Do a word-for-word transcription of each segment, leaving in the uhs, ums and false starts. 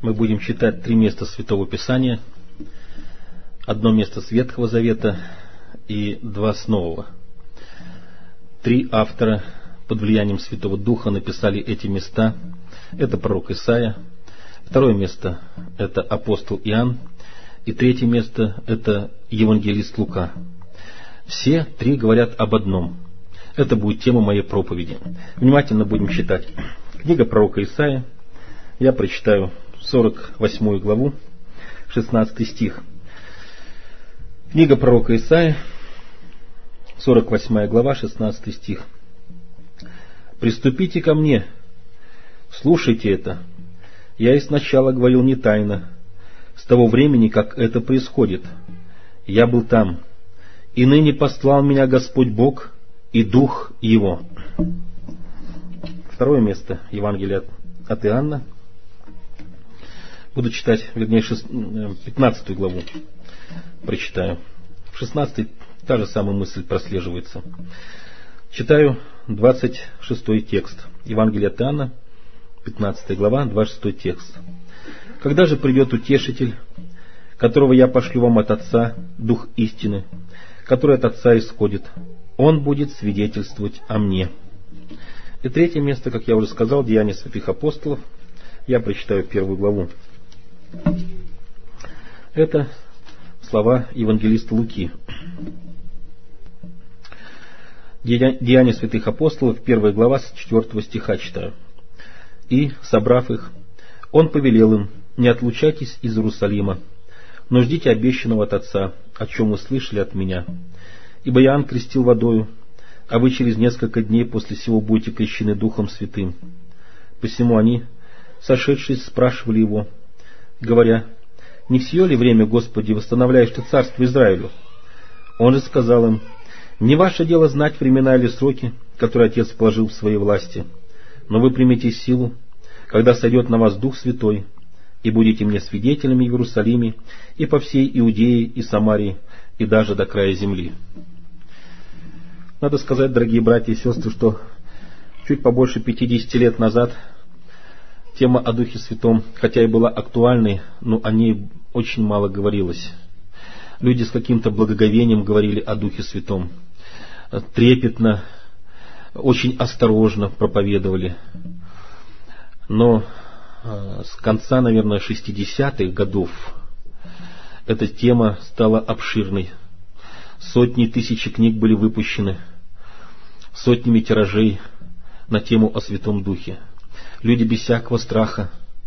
Мы будем читать три места Святого Писания, одно место с Ветхого Завета и два с Нового. Три автора под влиянием Святого Духа написали эти места. Это пророк Исаия. Второе место – это апостол Иоанн. И третье место – это евангелист Лука. Все три говорят об одном. Это будет тема моей проповеди. Внимательно будем читать. Книга пророка Исаия. Я прочитаю сорок восьмую главу, шестнадцатый стих. Книга пророка Исаия, сорок восьмая глава, шестнадцатый стих. «Приступите ко мне, слушайте это. Я и сначала говорил не тайно, с того времени, как это происходит. Я был там, и ныне послал меня Господь Бог и Дух Его». Второе место Евангелия от, от Иоанна. Буду читать, вернее, пятнадцатую главу прочитаю. В шестнадцатой та же самая мысль прослеживается. Читаю двадцать шестой текст. Евангелие от Иоанна, пятнадцатая глава, двадцать шестой текст. «Когда же придет Утешитель, которого я пошлю вам от Отца, Дух истины, который от Отца исходит, Он будет свидетельствовать о мне». И третье место, как я уже сказал, Деяния святых апостолов. Я прочитаю первую главу. Это слова евангелиста Луки. Деяния святых апостолов, первая глава, с четвертого стиха читаю. «И, собрав их, он повелел им: не отлучайтесь из Иерусалима, но ждите обещанного от Отца, о чем вы слышали от меня. Ибо Иоанн крестил водою, а вы через несколько дней после сего будете крещены Духом Святым». Посему они, сошедшись, спрашивали его, говоря: «Не в сие ли время, Господи, восстановляешь ты царство Израилю?» Он же сказал им: «Не ваше дело знать времена или сроки, которые Отец положил в своей власти, но вы примете силу, когда сойдет на вас Дух Святой, и будете мне свидетелями в Иерусалиме и по всей Иудее и Самарии, и даже до края земли». Надо сказать, дорогие братья и сестры, что чуть побольше пятидесяти лет назад тема о Духе Святом, хотя и была актуальной, но о ней очень мало говорилось. Люди с каким-то благоговением говорили о Духе Святом, трепетно, очень осторожно проповедовали. Но с конца, наверное, шестидесятых годов эта тема стала обширной. Сотни тысяч книг были выпущены, сотнями тиражей на тему о Святом Духе. Люди без всякого страха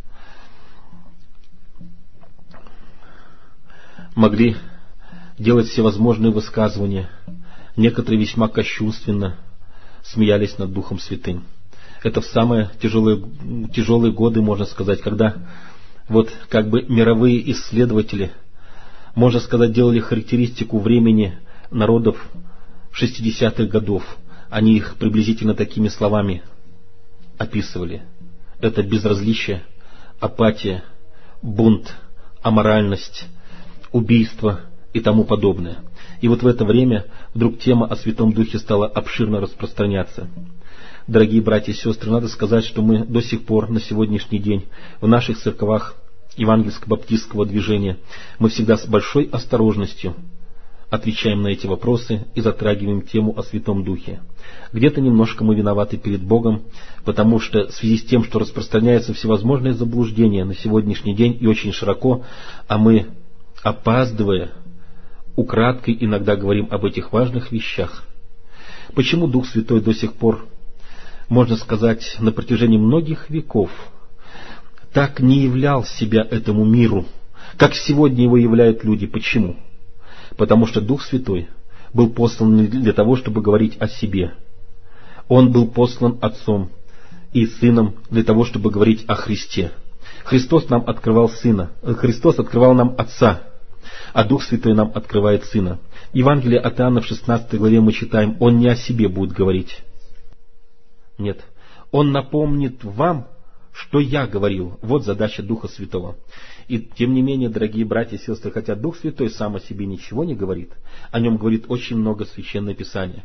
могли делать всевозможные высказывания. Некоторые весьма кощунственно смеялись над Духом Святым. Это в самые тяжелые, тяжелые годы, можно сказать, когда вот как бы мировые исследователи, можно сказать, делали характеристику времени народов шестидесятых годов. Они их приблизительно такими словами описывали. Это безразличие, апатия, бунт, аморальность, убийство и тому подобное. И вот в это время вдруг тема о Святом Духе стала обширно распространяться. Дорогие братья и сестры, надо сказать, что мы до сих пор, на сегодняшний день, в наших церквах евангельско-баптистского движения, мы всегда с большой осторожностью отвечаем на эти вопросы и затрагиваем тему о Святом Духе. Где-то немножко мы виноваты перед Богом, потому что в связи с тем, что распространяются всевозможные заблуждения на сегодняшний день и очень широко, а мы, опаздывая, украдкой иногда говорим об этих важных вещах. Почему Дух Святой до сих пор, можно сказать, на протяжении многих веков так не являл себя этому миру, как сегодня его являют люди? Почему? Потому что Дух Святой был послан не для того, чтобы говорить о себе. Он был послан Отцом и Сыном для того, чтобы говорить о Христе. Христос нам открывал Сына, Христос открывал нам Отца, а Дух Святой нам открывает Сына. Евангелие от Иоанна в шестнадцатой главе мы читаем: Он не о себе будет говорить. Нет, Он напомнит вам, что я говорил. Вот задача Духа Святого. И тем не менее, дорогие братья и сестры, хотя Дух Святой сам о себе ничего не говорит, о Нем говорит очень много Священное Писание.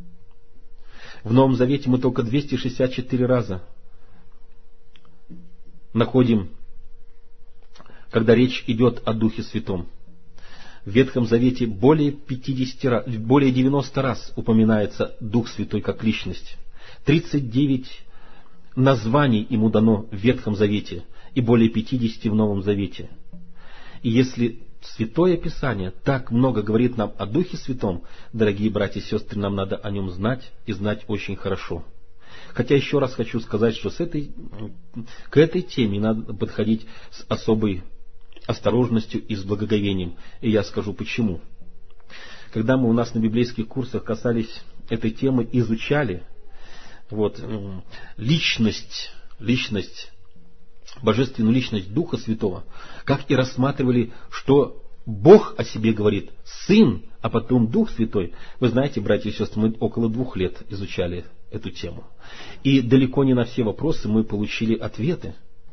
В Новом Завете мы только двести шестьдесят четыре раза находим когда речь идет о Духе Святом. В Ветхом Завете более пятидесяти раз, более девяноста раз упоминается Дух Святой как личность. тридцать девять названий ему дано в Ветхом Завете и более пятидесяти в Новом Завете. И если Святое Писание так много говорит нам о Духе Святом, дорогие братья и сестры, нам надо о нем знать и знать очень хорошо. Хотя еще раз хочу сказать, что с этой, к этой теме надо подходить с особой осторожностью и с благоговением. И я скажу почему. Когда мы у нас на библейских курсах касались этой темы, изучали вот, личность, личность, божественную личность Духа Святого, как и рассматривали, что Бог о себе говорит, Сын, а потом Дух Святой. Вы знаете, братья и сестры, мы около двух лет изучали эту тему. И далеко не на все вопросы мы получили ответы.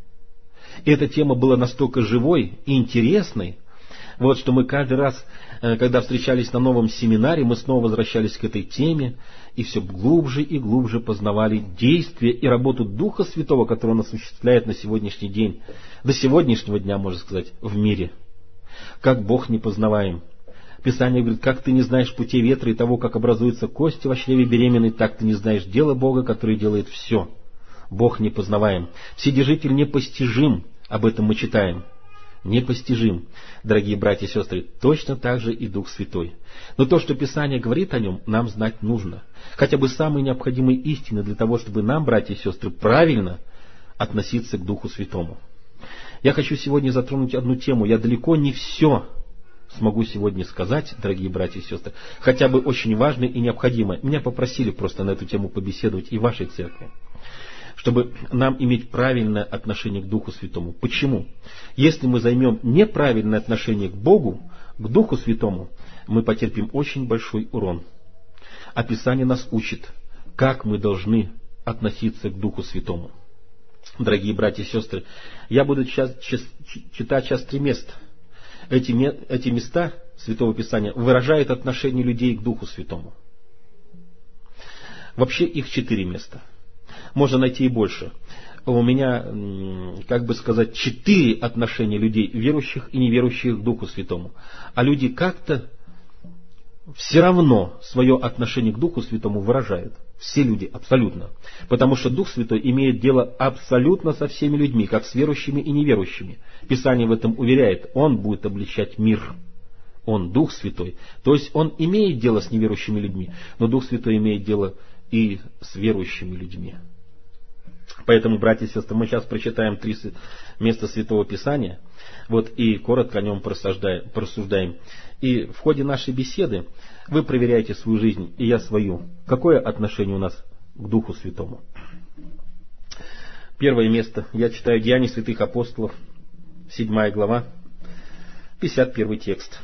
И эта тема была настолько живой и интересной, вот, что мы каждый раз, когда встречались на новом семинаре, мы снова возвращались к этой теме и все глубже и глубже познавали действие и работу Духа Святого, который Он осуществляет на сегодняшний день, до сегодняшнего дня, можно сказать, в мире. Как Бог непознаваем. Писание говорит, как ты не знаешь путей ветра и того, как образуются кости во чреве беременной, так ты не знаешь дела Бога, который делает все. Бог непознаваем. Вседержитель непостижим, об этом мы читаем. Непостижим, дорогие братья и сестры, точно так же и Дух Святой. Но то, что Писание говорит о нем, нам знать нужно. Хотя бы самые необходимые истины для того, чтобы нам, братья и сестры, правильно относиться к Духу Святому. Я хочу сегодня затронуть одну тему. Я далеко не все смогу сегодня сказать, дорогие братья и сестры, хотя бы очень важное и необходимое. Меня попросили просто на эту тему побеседовать и в вашей церкви, чтобы нам иметь правильное отношение к Духу Святому. Почему? Если мы займем неправильное отношение к Богу, к Духу Святому, мы потерпим очень большой урон. А Писание нас учит, как мы должны относиться к Духу Святому. Дорогие братья и сестры, я буду сейчас, читать сейчас три места. Эти, эти места Святого Писания выражают отношение людей к Духу Святому. Вообще их четыре места. Можно найти и больше. У меня, как бы сказать, четыре отношения людей, верующих и неверующих к Духу Святому. А люди как-то все равно свое отношение к Духу Святому выражают. Все люди, абсолютно. Потому что Дух Святой имеет дело абсолютно со всеми людьми, как с верующими и неверующими. Писание в этом уверяет, Он будет обличать мир. Он Дух Святой. То есть Он имеет дело с неверующими людьми, но Дух Святой имеет дело и с верующими людьми. Поэтому, братья и сестры, мы сейчас прочитаем три места Святого Писания, вот, и коротко о нем порассуждаем. И в ходе нашей беседы вы проверяете свою жизнь, и я свою. Какое отношение у нас к Духу Святому? Первое место. Я читаю Деяния святых апостолов, седьмая глава, пятьдесят первый текст.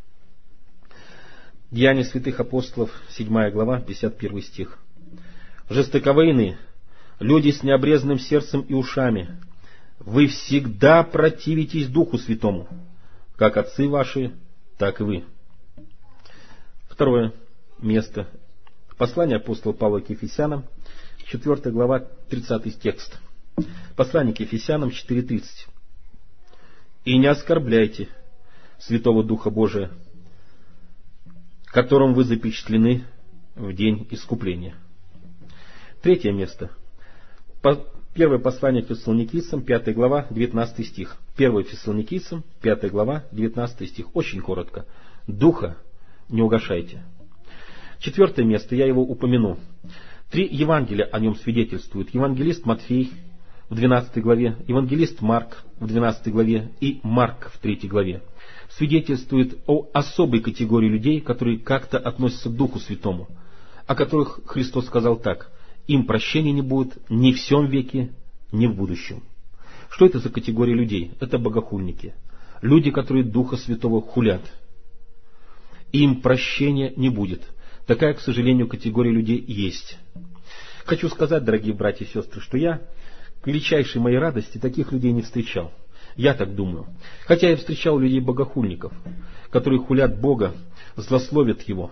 Деяния святых апостолов, седьмая глава, пятьдесят первый стих. «Жестоковыйны, люди с необрезанным сердцем и ушами, вы всегда противитесь Духу Святому, как отцы ваши, так и вы». Второе место. Послание апостола Павла к Ефесянам, четвёртая глава, тридцатый текст. Послание к Ефесянам четыре тридцать. «И не оскорбляйте Святого Духа Божия, которым вы запечатлены в день искупления». Третье место. Первое послание к Фессалоникийцам, пятая глава, девятнадцатый стих. Первое Фессалоникийцам, пятая глава, девятнадцатый стих. Очень коротко. «Духа не угашайте». Четвертое место, я его упомяну. Три Евангелия о нем свидетельствуют. Евангелист Матфей в двенадцатой главе, евангелист Марк в двенадцатой главе и Марк в третьей главе. Свидетельствуют о особой категории людей, которые как-то относятся к Духу Святому, о которых Христос сказал так: им прощения не будет ни в сем веке, ни в будущем. Что это за категория людей? Это богохульники. Люди, которые Духа Святого хулят. Им прощения не будет. Такая, к сожалению, категория людей есть. Хочу сказать, дорогие братья и сестры, что я, к величайшей моей радости, таких людей не встречал. Я так думаю. Хотя я встречал людей-богохульников, которые хулят Бога, злословят Его.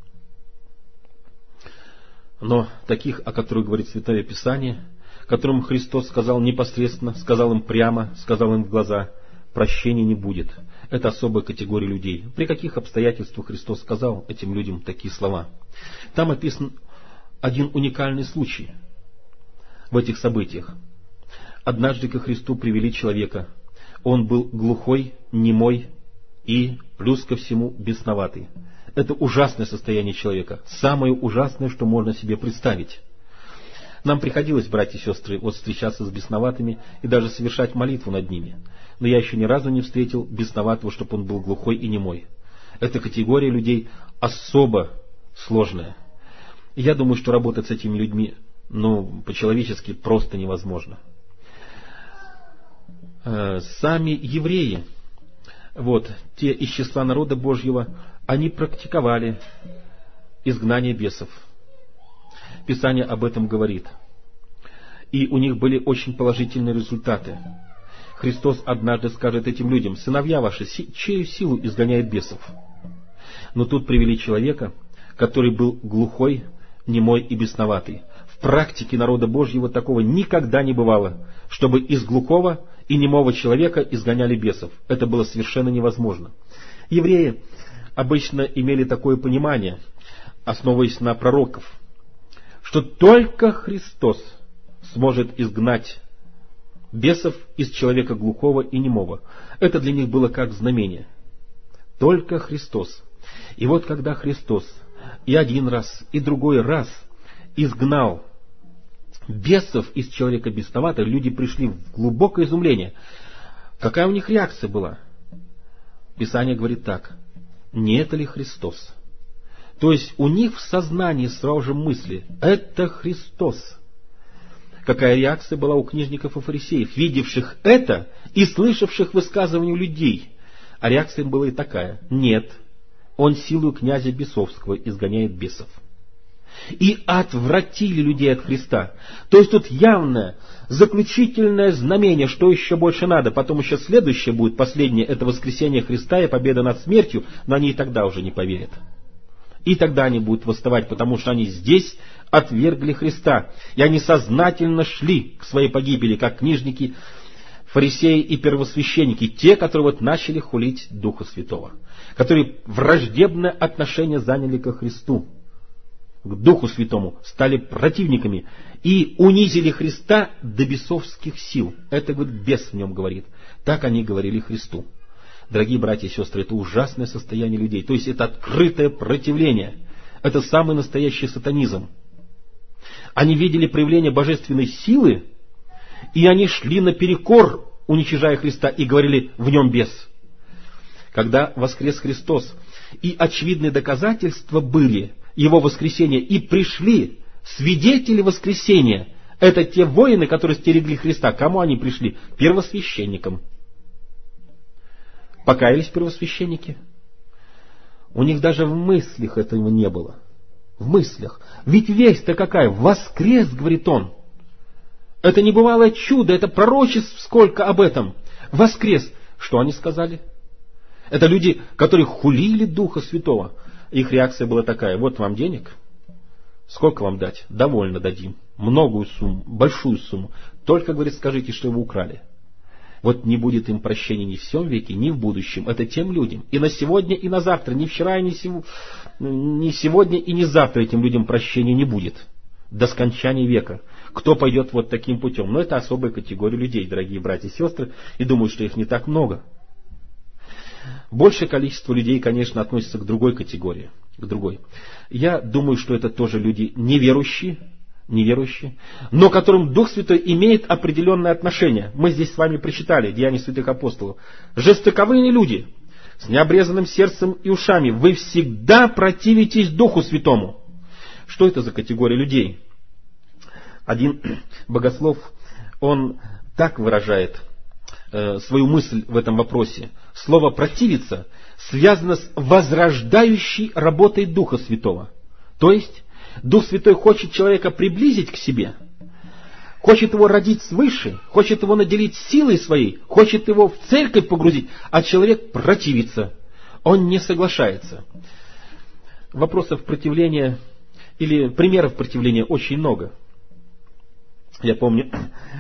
Но таких, о которых говорит Святое Писание, которым Христос сказал непосредственно, сказал им прямо, сказал им в глаза: прощения не будет. Это особая категория людей. При каких обстоятельствах Христос сказал этим людям такие слова? Там описан один уникальный случай в этих событиях. Однажды ко Христу привели человека. Он был глухой, немой и, плюс ко всему, бесноватый. Это ужасное состояние человека. Самое ужасное, что можно себе представить. Нам приходилось, братья и сестры, вот встречаться с бесноватыми и даже совершать молитву над ними. Но я еще ни разу не встретил бесноватого, чтобы он был глухой и немой. Эта категория людей особо сложная. И я думаю, что работать с этими людьми, ну, по-человечески просто невозможно. Сами евреи, вот, те из числа народа Божьего, они практиковали изгнание бесов. Писание об этом говорит. И у них были очень положительные результаты. Христос однажды скажет этим людям: «Сыновья ваши, чею силу изгоняют бесов». Но тут привели человека, который был глухой, немой и бесноватый. В практике народа Божьего такого никогда не бывало, чтобы из глухого и немого человека изгоняли бесов. Это было совершенно невозможно. Евреи обычно имели такое понимание, основываясь на пророков, что только Христос сможет изгнать бесов из человека глухого и немого. Это для них было как знамение. Только Христос. И вот когда Христос и один раз, и другой раз изгнал бесов из человека бесноватого, люди пришли в глубокое изумление. Какая у них реакция была? Писание говорит так: не это ли Христос? То есть у них в сознании сразу же мысли: это Христос. Какая реакция была у книжников и фарисеев, видевших это и слышавших высказывания людей? А реакция им была и такая: нет, он силою князя бесовского изгоняет бесов. И отвратили людей от Христа. То есть тут явное, заключительное знамение, что еще больше надо. Потом еще следующее будет, последнее, это воскресение Христа и победа над смертью, но они и тогда уже не поверят. И тогда они будут восставать, потому что они здесь отвергли Христа. И они сознательно шли к своей погибели, как книжники, фарисеи и первосвященники, те, которые вот начали хулить Духа Святого, которые враждебное отношение заняли ко Христу, к Духу Святому, стали противниками и унизили Христа до бесовских сил. Это, говорит, бес в нем говорит. Так они говорили Христу. Дорогие братья и сестры, это ужасное состояние людей. То есть это открытое противление. Это самый настоящий сатанизм. Они видели проявление божественной силы, и они шли наперекор, уничижая Христа, и говорили: в нем бес. Когда воскрес Христос, и очевидные доказательства были Его воскресения, и пришли свидетели воскресения, это те воины, которые стерегли Христа. Кому они пришли? Первосвященникам. Покаялись первосвященники? У них даже в мыслях этого не было. В мыслях. Ведь весть-то какая? Воскрес, говорит он. Это небывалое чудо, это пророчеств сколько об этом. Воскрес. Что они сказали? Это люди, которые хулили Духа Святого. Их реакция была такая: вот вам денег. Сколько вам дать? Довольно дадим. Многую сумму, большую сумму. Только, говорит, скажите, что вы украли. Вот не будет им прощения ни в сем веке, ни в будущем. Это тем людям. И на сегодня, и на завтра. Ни вчера, и ни, сего, ни сегодня, и ни завтра этим людям прощения не будет. До скончания века. Кто пойдет вот таким путем? Но это особая категория людей, дорогие братья и сестры. И думаю, что их не так много. Большее количество людей, конечно, относится к другой категории. К другой. Я думаю, что это тоже люди неверующие. неверующие, но которым Дух Святой имеет определенное отношение. Мы здесь с вами прочитали Деяния святых апостолов. Жестоковыйные люди, с необрезанным сердцем и ушами, вы всегда противитесь Духу Святому. Что это за категория людей? Один богослов, он так выражает э, свою мысль в этом вопросе. Слово «противиться» связано с возрождающей работой Духа Святого. То есть Дух Святой хочет человека приблизить к себе, хочет его родить свыше, хочет его наделить силой своей, хочет его в церковь погрузить, а человек противится, он не соглашается. Вопросов противления или примеров противления очень много. Я помню,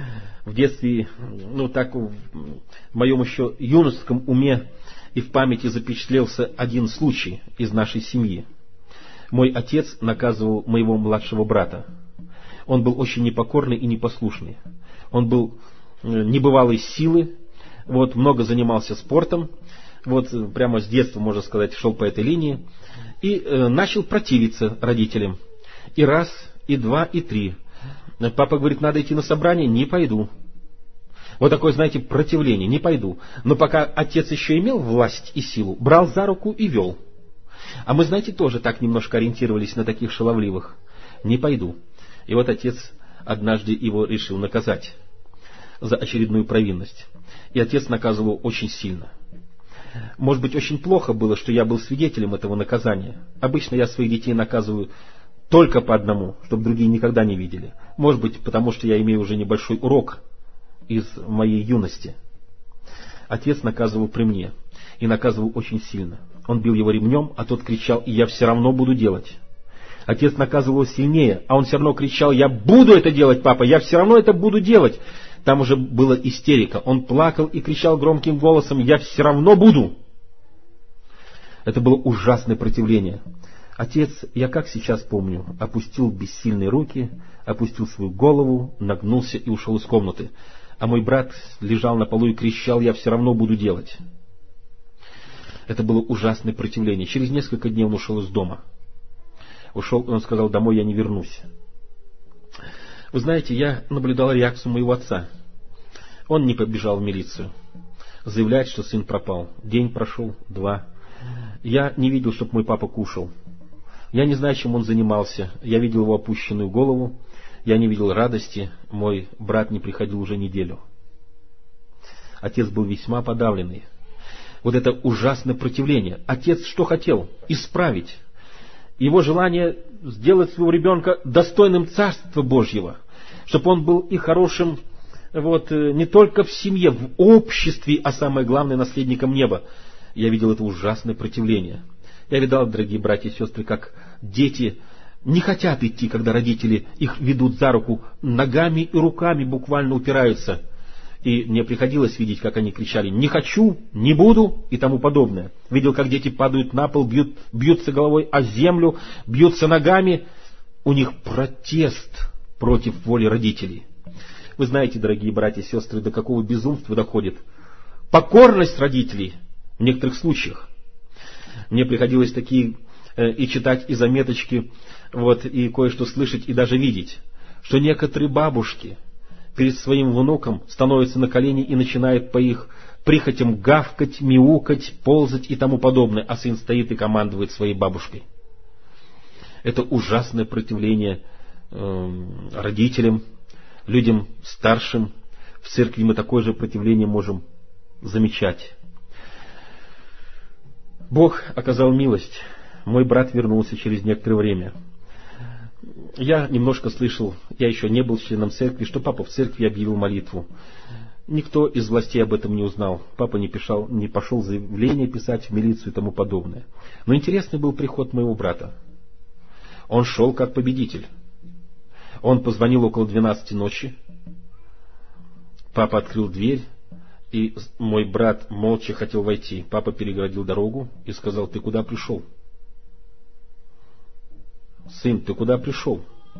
в детстве, ну так, в моем еще юношеском уме и в памяти запечатлелся один случай из нашей семьи. Мой отец наказывал моего младшего брата. Он был очень непокорный и непослушный. Он был небывалой силы, вот, много занимался спортом, вот, прямо с детства, можно сказать, шел по этой линии, и э, начал противиться родителям. И раз, и два, и три. Папа говорит, надо идти на собрание, не пойду. Вот такое, знаете, противление, не пойду. Но пока отец еще имел власть и силу, брал за руку и вел. А мы, знаете, тоже так немножко ориентировались на таких шаловливых. Не пойду. И вот отец однажды его решил наказать за очередную провинность. И отец наказывал очень сильно. Может быть, очень плохо было, что я был свидетелем этого наказания. Обычно я своих детей наказываю только по одному, чтобы другие никогда не видели. Может быть, потому что я имею уже небольшой урок из моей юности. Отец наказывал при мне. И наказывал очень сильно. Он бил его ремнем, а тот кричал, и я все равно буду делать. Отец наказывал его сильнее, а он все равно кричал, я буду это делать, папа, я все равно это буду делать. Там уже была истерика. Он плакал и кричал громким голосом, я все равно буду. Это было ужасное противление. Отец, я как сейчас помню, опустил бессильные руки, опустил свою голову, нагнулся и ушел из комнаты. А мой брат лежал на полу и кричал, я все равно буду делать. Это было ужасное противление. Через несколько дней он ушел из дома. Ушел, и он сказал, домой я не вернусь. Вы знаете, я наблюдал реакцию моего отца. Он не побежал в милицию. Заявляет, что сын пропал. День прошел, два. Я не видел, чтобы мой папа кушал. Я не знаю, чем он занимался. Я видел его опущенную голову. Я не видел радости. Мой брат не приходил уже неделю. Отец был весьма подавленный. Вот это ужасное противление. Отец что хотел? Исправить. Его желание сделать своего ребенка достойным Царства Божьего, чтобы он был и хорошим вот, не только в семье, в обществе, а самое главное, наследником неба. Я видел это ужасное противление. Я видал, дорогие братья и сестры, как дети не хотят идти, когда родители их ведут за руку, ногами и руками буквально упираются. И мне приходилось видеть, как они кричали «не хочу», «не буду» и тому подобное. Видел, как дети падают на пол, бьют, бьются головой о землю, бьются ногами. У них протест против воли родителей. Вы знаете, дорогие братья и сестры, до какого безумства доходит покорность родителей в некоторых случаях. Мне приходилось такие э, и читать, и заметочки, вот, и кое-что слышать, и даже видеть, что некоторые бабушки перед своим внуком становятся на колени и начинают по их прихотям гавкать, мяукать, ползать и тому подобное, а сын стоит и командует своей бабушкой. Это ужасное противление э, родителям, людям старшим. В церкви мы такое же противление можем замечать. Бог оказал милость. Мой брат вернулся через некоторое время. Я немножко слышал, я еще не был членом церкви, что папа в церкви объявил молитву. Никто из властей об этом не узнал. Папа не, пишал, не пошел заявление писать в милицию и тому подобное. Но интересный был приход моего брата. Он шел как победитель. Он позвонил около двенадцати ночи. Папа открыл дверь, и мой брат молча хотел войти. Папа перегородил дорогу и сказал: ты куда пришел? Сын, ты куда пришел?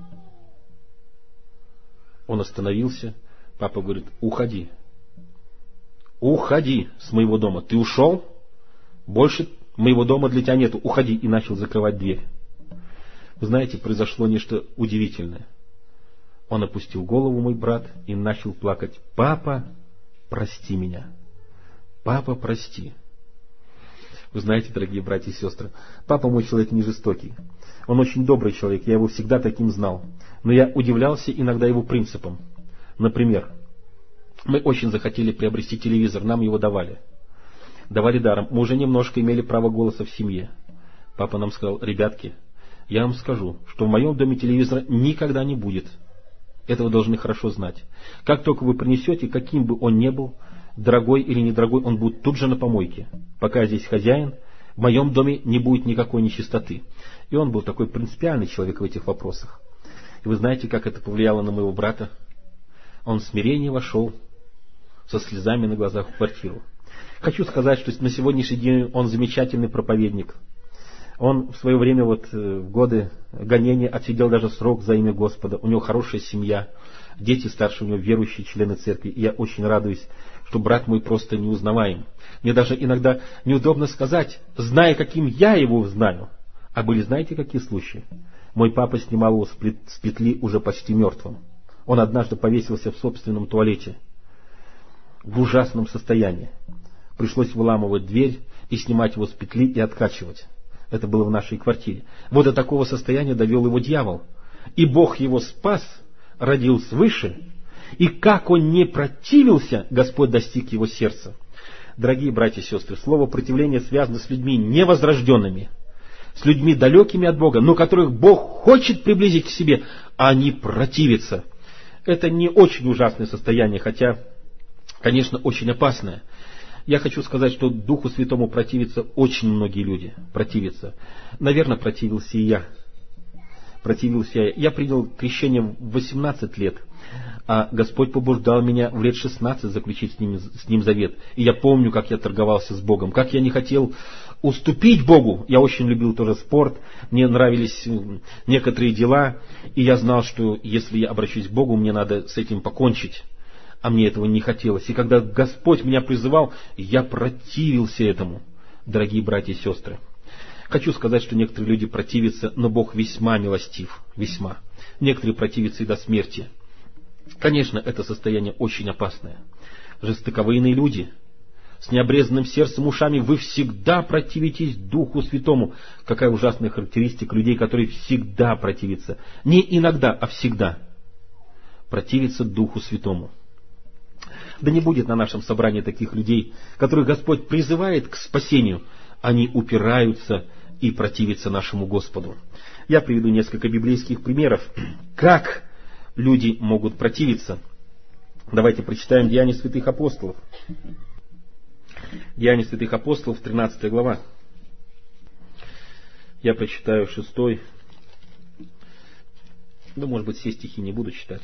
Он остановился. Папа говорит: уходи. Уходи с моего дома. Ты ушел? Больше моего дома для тебя нету. Уходи. И начал закрывать дверь. Вы знаете, произошло нечто удивительное. Он опустил голову, мой брат, и начал плакать: папа, прости меня. Папа, прости. Вы знаете, дорогие братья и сестры, папа мой человек не жестокий. Он очень добрый человек, я его всегда таким знал. Но я удивлялся иногда его принципам. Например, мы очень захотели приобрести телевизор, нам его давали. Давали даром. Мы уже немножко имели право голоса в семье. Папа нам сказал: ребятки, я вам скажу, что в моем доме телевизора никогда не будет. Это вы должны хорошо знать. Как только вы принесете, каким бы он ни был, дорогой или недорогой, он будет тут же на помойке. Пока я здесь хозяин, в моем доме не будет никакой нечистоты. И он был такой принципиальный человек в этих вопросах. И вы знаете, как это повлияло на моего брата? Он в смирении вошел со слезами на глазах в квартиру. Хочу сказать, что на сегодняшний день он замечательный проповедник. Он в свое время, вот, в годы гонения, отсидел даже срок за имя Господа. У него хорошая семья, дети старше у него верующие, члены церкви. И я очень радуюсь, что брат мой просто неузнаваем. Мне даже иногда неудобно сказать, зная, каким я его знаю. А были, знаете, какие случаи? Мой папа снимал его с петли уже почти мертвым. Он однажды повесился в собственном туалете в ужасном состоянии. Пришлось выламывать дверь и снимать его с петли и откачивать. Это было в нашей квартире. Вот до такого состояния довел его дьявол. И Бог его спас, родил свыше. И как он не противился, Господь достиг его сердца. Дорогие братья и сестры, слово противление связано с людьми невозрожденными, с людьми далекими от Бога, но которых Бог хочет приблизить к себе, а они противятся. Это не очень ужасное состояние, хотя, конечно, очень опасное. Я хочу сказать, что Духу Святому противятся очень многие люди. Противятся. Наверное, противился и я. Противился я. Я принял крещение в восемнадцать лет, а Господь побуждал меня в лет шестнадцать заключить с ним, с ним завет. И я помню, как я торговался с Богом, как я не хотел уступить Богу. Я очень любил тоже спорт, мне нравились некоторые дела, и я знал, что если я обращусь к Богу, мне надо с этим покончить. А мне этого не хотелось. И когда Господь меня призывал, я противился этому, дорогие братья и сестры. Хочу сказать, что некоторые люди противятся, но Бог весьма милостив, весьма. Некоторые противятся и до смерти. Конечно, это состояние очень опасное. Жестоковыйные люди с необрезанным сердцем, ушами, вы всегда противитесь Духу Святому. Какая ужасная характеристика людей, которые всегда противятся. Не иногда, а всегда. Противятся Духу Святому. Да не будет на нашем собрании таких людей, которых Господь призывает к спасению. Они упираются и противятся нашему Господу. Я приведу несколько библейских примеров, как люди могут противиться. Давайте прочитаем Деяния святых апостолов. Деяния святых апостолов, тринадцатая глава. Я прочитаю шестой. Да, может быть, все стихи не буду читать.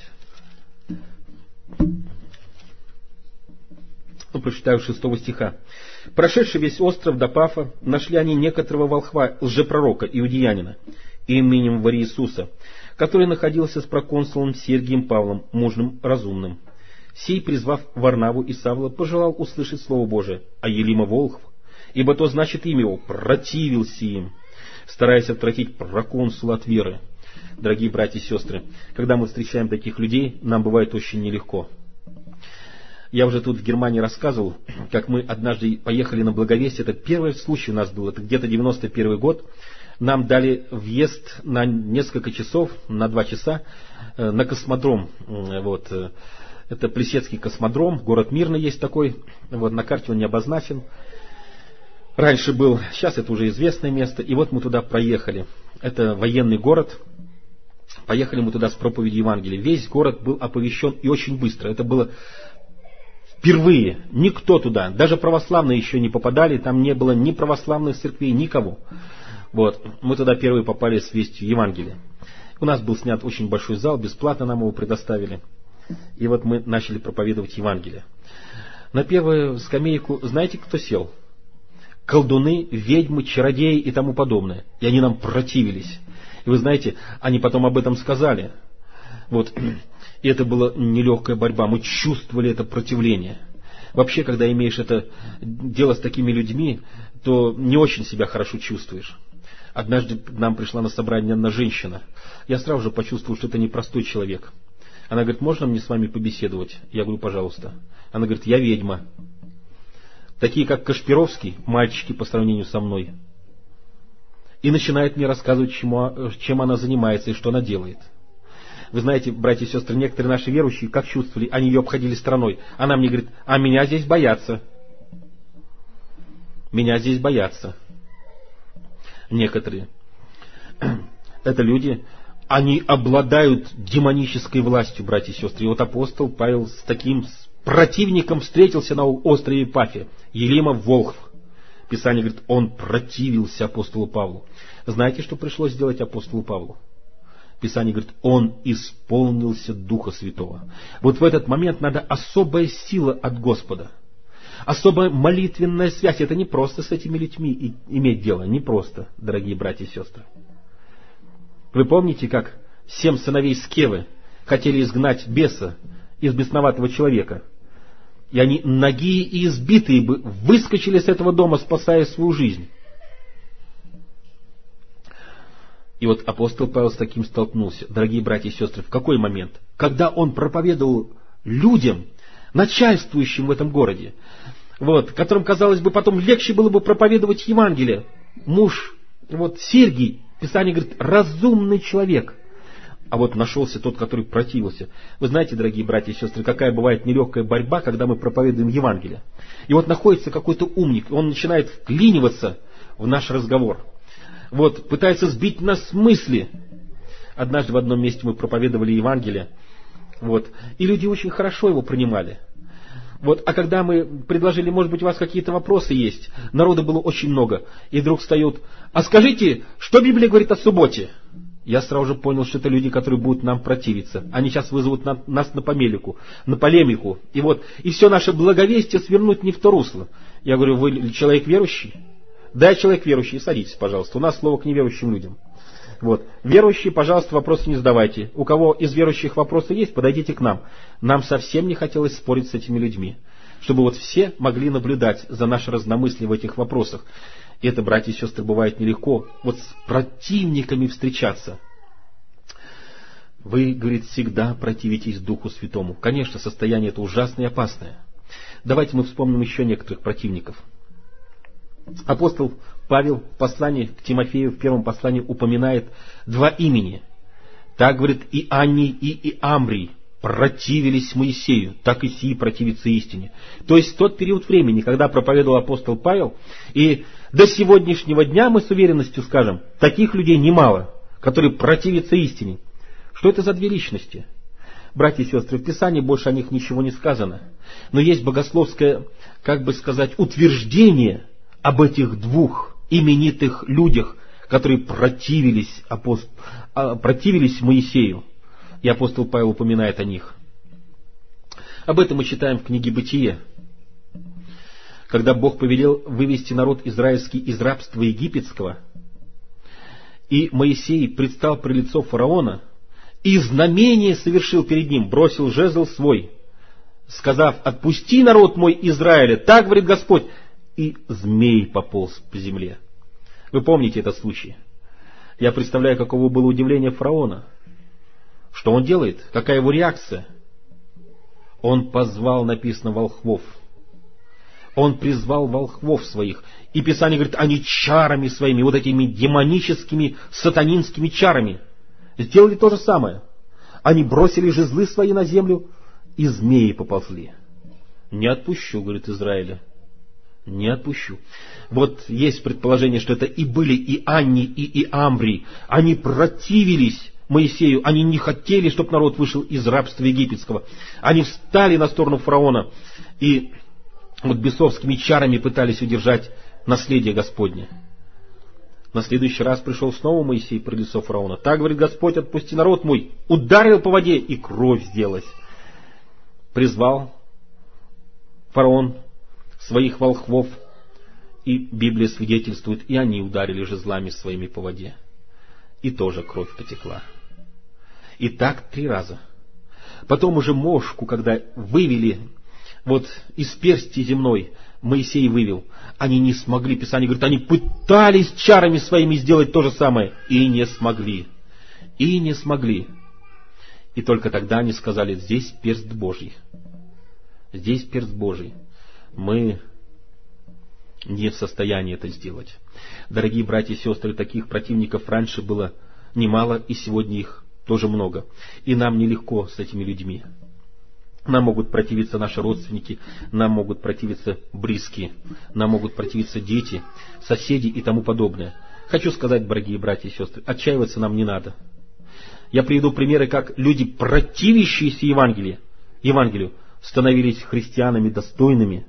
Ну, прочитаю шестого стиха. «Прошедший весь остров до Пафа, нашли они некоторого волхва, лжепророка, иудеянина, именем Вариисуса, который находился с проконсулом Сергием Павлом, мужем разумным. Сей, призвав Варнаву и Савла, пожелал услышать Слово Божие, а Елима волхв, ибо то значит имя его, противился им, стараясь отвратить проконсула от веры». Дорогие братья и сестры, когда мы встречаем таких людей, нам бывает очень нелегко. Я уже тут в Германии рассказывал, как мы однажды поехали на Благовестие. Это первый случай у нас был, это где-то девяносто первый год. Нам дали въезд на несколько часов, на два часа, на космодром. Вот. Это Плесецкий космодром, город Мирный есть такой. Вот, на карте он не обозначен. Раньше был, сейчас это уже известное место. И вот мы туда проехали. Это военный город. Поехали мы туда с проповедью Евангелия. Весь город был оповещен и очень быстро. Это было впервые. Никто туда, даже православные еще не попадали. Там не было ни православных церквей, никого. Вот. Мы туда первые попали с вестью Евангелия. У нас был снят очень большой зал, бесплатно нам его предоставили. И вот мы начали проповедовать Евангелие. На первую скамейку, знаете, кто сел? Колдуны, ведьмы, чародеи и тому подобное. И они нам противились. И вы знаете, они потом об этом сказали. Вот. И это была нелегкая борьба. Мы чувствовали это противление. Вообще, когда имеешь это дело с такими людьми, то не очень себя хорошо чувствуешь. Однажды к нам пришла на собрание одна женщина. Я сразу же почувствовал, что это непростой человек. Она говорит: можно мне с вами побеседовать? Я говорю: пожалуйста. Она говорит: я ведьма. Такие, как Кашпировский, мальчики по сравнению со мной. И начинает мне рассказывать, чему, чем она занимается и что она делает. Вы знаете, братья и сестры, некоторые наши верующие, как чувствовали, они ее обходили стороной. Она мне говорит: а меня здесь боятся. Меня здесь боятся. Некоторые. Это люди, они обладают демонической властью, братья и сестры. И вот апостол Павел с таким противником встретился на острове Пафе. Елима волхв. Писание говорит, он противился апостолу Павлу. Знаете, что пришлось сделать апостолу Павлу? Писание говорит, он исполнился Духа Святого. Вот в этот момент надо особая сила от Господа. Особая молитвенная связь. Это не просто с этими людьми иметь дело. Не просто, дорогие братья и сестры. Вы помните, как семь сыновей Скевы хотели изгнать беса из бесноватого человека? И они, нагие и избитые, бы выскочили с этого дома, спасая свою жизнь. И вот апостол Павел с таким столкнулся. Дорогие братья и сестры, в какой момент? Когда он проповедовал людям, начальствующим в этом городе, вот, которым, казалось бы, потом легче было бы проповедовать Евангелие. Муж, вот Сергий, Писание говорит, разумный человек. А вот нашелся тот, который противился. Вы знаете, дорогие братья и сестры, какая бывает нелегкая борьба, когда мы проповедуем Евангелие. И вот находится какой-то умник, он начинает вклиниваться в наш разговор. Вот, пытается сбить нас с мысли. Однажды в одном месте мы проповедовали Евангелие, вот, и люди очень хорошо его принимали. Вот, а когда мы предложили, может быть, у вас какие-то вопросы есть, народу было очень много, и вдруг встают, а скажите, что Библия говорит о субботе? Я сразу же понял, что это люди, которые будут нам противиться. Они сейчас вызовут на, нас на помелику, на полемику. И вот, и все наше благовестие свернуть не в то русло. Я говорю, вы человек верующий? Да, я человек верующий, садитесь, пожалуйста. У нас слово к неверующим людям. Вот. Верующие, пожалуйста, вопросы не задавайте. У кого из верующих вопросы есть, подойдите к нам. Нам совсем не хотелось спорить с этими людьми, чтобы вот все могли наблюдать за наше разномыслие в этих вопросах. И это, братья и сестры, бывает нелегко. Вот с противниками встречаться. Вы, говорит, всегда противитесь Духу Святому. Конечно, состояние это ужасное и опасное. Давайте мы вспомним еще некоторых противников. Апостол Павел в послании к Тимофею, в первом послании, упоминает два имени. Так, говорит, и Анний, и Иамбрий противились Моисею, так и сии противятся истине. То есть в тот период времени, когда проповедовал апостол Павел, и до сегодняшнего дня мы с уверенностью скажем, таких людей немало, которые противятся истине. Что это за две личности? Братья и сестры, в Писании больше о них ничего не сказано. Но есть богословское, как бы сказать, утверждение об этих двух именитых людях, которые противились, апост... противились Моисею. И апостол Павел упоминает о них. Об этом мы читаем в книге «Бытие». Когда Бог повелел вывести народ израильский из рабства египетского, и Моисей предстал при лицо фараона, и знамение совершил перед ним, бросил жезл свой, сказав, «Отпусти народ мой Израиля, так говорит Господь», и змей пополз по земле. Вы помните этот случай? Я представляю, каково было удивление фараона. Что он делает? Какая его реакция? Он позвал, написано, волхвов. Он призвал волхвов своих. И Писание говорит, они чарами своими, вот этими демоническими, сатанинскими чарами, сделали то же самое. Они бросили жезлы свои на землю, и змеи поползли. Не отпущу, говорит Израиля. Не отпущу. Вот есть предположение, что это и были и Анни, и Иамбрий. Они противились Моисею, они не хотели, чтобы народ вышел из рабства египетского. Они встали на сторону фараона и вот бесовскими чарами пытались удержать наследие Господне. На следующий раз пришел снова Моисей при лицо фараона. Так, говорит Господь, отпусти народ мой. Ударил по воде, и кровь сделалась. Призвал фараон своих волхвов, и Библия свидетельствует, и они ударили жезлами своими по воде. И тоже кровь потекла. И так три раза. Потом уже мошку, когда вывели вот из персти земной, Моисей вывел, они не смогли, Писание говорит, они пытались чарами своими сделать то же самое, и не смогли. И не смогли. И только тогда они сказали, здесь перст Божий. Здесь перст Божий. Мы не в состоянии это сделать. Дорогие братья и сестры, таких противников раньше было немало, и сегодня их тоже много. И нам нелегко с этими людьми. Нам могут противиться наши родственники, нам могут противиться близкие, нам могут противиться дети, соседи и тому подобное. Хочу сказать, дорогие братья и сестры, отчаиваться нам не надо. Я приведу примеры, как люди, противящиеся Евангелию, Евангелию, становились христианами достойными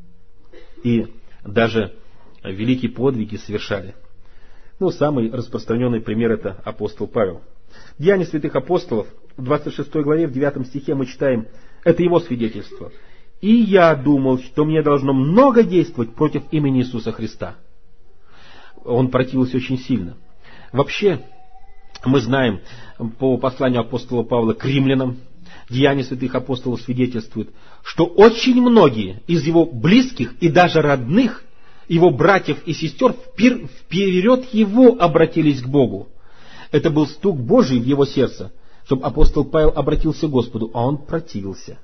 и даже великие подвиги совершали. Ну, самый распространенный пример — это апостол Павел. Деяния святых апостолов, в двадцать шестой главе, в девятом стихе мы читаем, это его свидетельство. «И я думал, что мне должно много действовать против имени Иисуса Христа». Он противился очень сильно. Вообще, мы знаем по посланию апостола Павла к римлянам, Деяния святых апостолов свидетельствуют, что очень многие из его близких и даже родных, его братьев и сестер вперед его обратились к Богу. Это был стук Божий в его сердце, чтобы апостол Павел обратился к Господу, а он противился.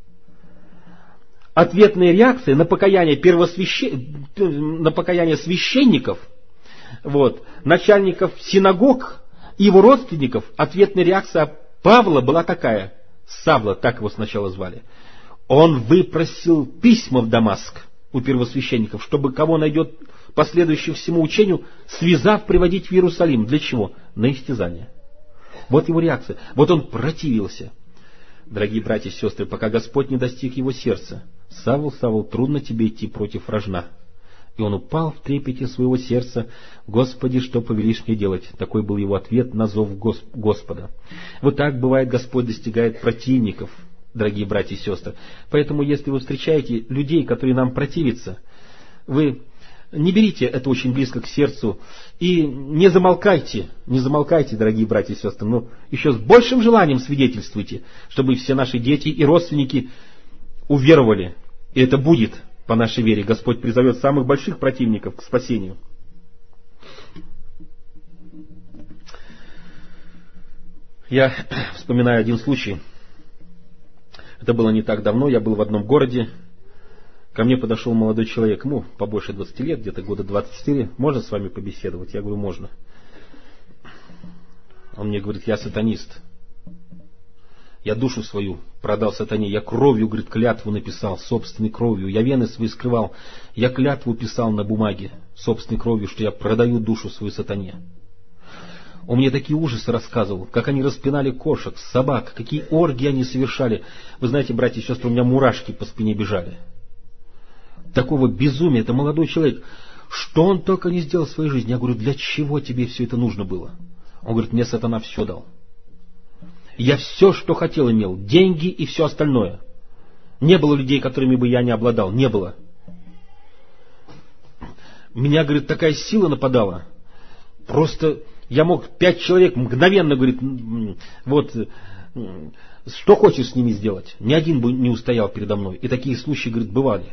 Ответная реакция на покаяние, первосвящен... на покаяние священников, вот, начальников синагог и его родственников, ответная реакция Павла была такая. Савла, так его сначала звали. Он выпросил письма в Дамаск у первосвященников, чтобы кого найдет последующих всему учению, связав, приводить в Иерусалим. Для чего? На истязание. Вот его реакция. Вот он противился. Дорогие братья и сестры, пока Господь не достиг его сердца, Савл, Савл, трудно тебе идти против рожна. И он упал в трепете своего сердца. Господи, что повелишь мне делать? Такой был его ответ на зов Господа. Вот так бывает, Господь достигает противников, дорогие братья и сестры. Поэтому, если вы встречаете людей, которые нам противятся, вы не берите это очень близко к сердцу и не замолкайте, не замолкайте, дорогие братья и сестры, но еще с большим желанием свидетельствуйте, чтобы все наши дети и родственники уверовали. И это будет по нашей вере. Господь призовет самых больших противников к спасению. Я вспоминаю один случай. Это было не так давно. Я был в одном городе. Ко мне подошел молодой человек. Ему побольше двадцати лет, где-то года двадцать четыре. Можно с вами побеседовать? Я говорю, можно. Он мне говорит, я сатанист. Я душу свою продал сатане. Я кровью, говорит, клятву написал, собственной кровью. Я вены свои скрывал. Я клятву писал на бумаге, собственной кровью, что я продаю душу свою сатане. Он мне такие ужасы рассказывал, как они распинали кошек, собак, какие оргии они совершали. Вы знаете, братья и сестры, у меня мурашки по спине бежали. Такого безумия, это молодой человек. Что он только не сделал в своей жизни? Я говорю, для чего тебе все это нужно было? Он говорит, мне сатана все дал. Я все, что хотел, имел. Деньги и все остальное. Не было людей, которыми бы я не обладал. Не было. Меня, говорит, такая сила нападала. Просто я мог пять человек мгновенно, говорит, вот, что хочешь с ними сделать. Ни один бы не устоял передо мной. И такие случаи, говорит, бывали.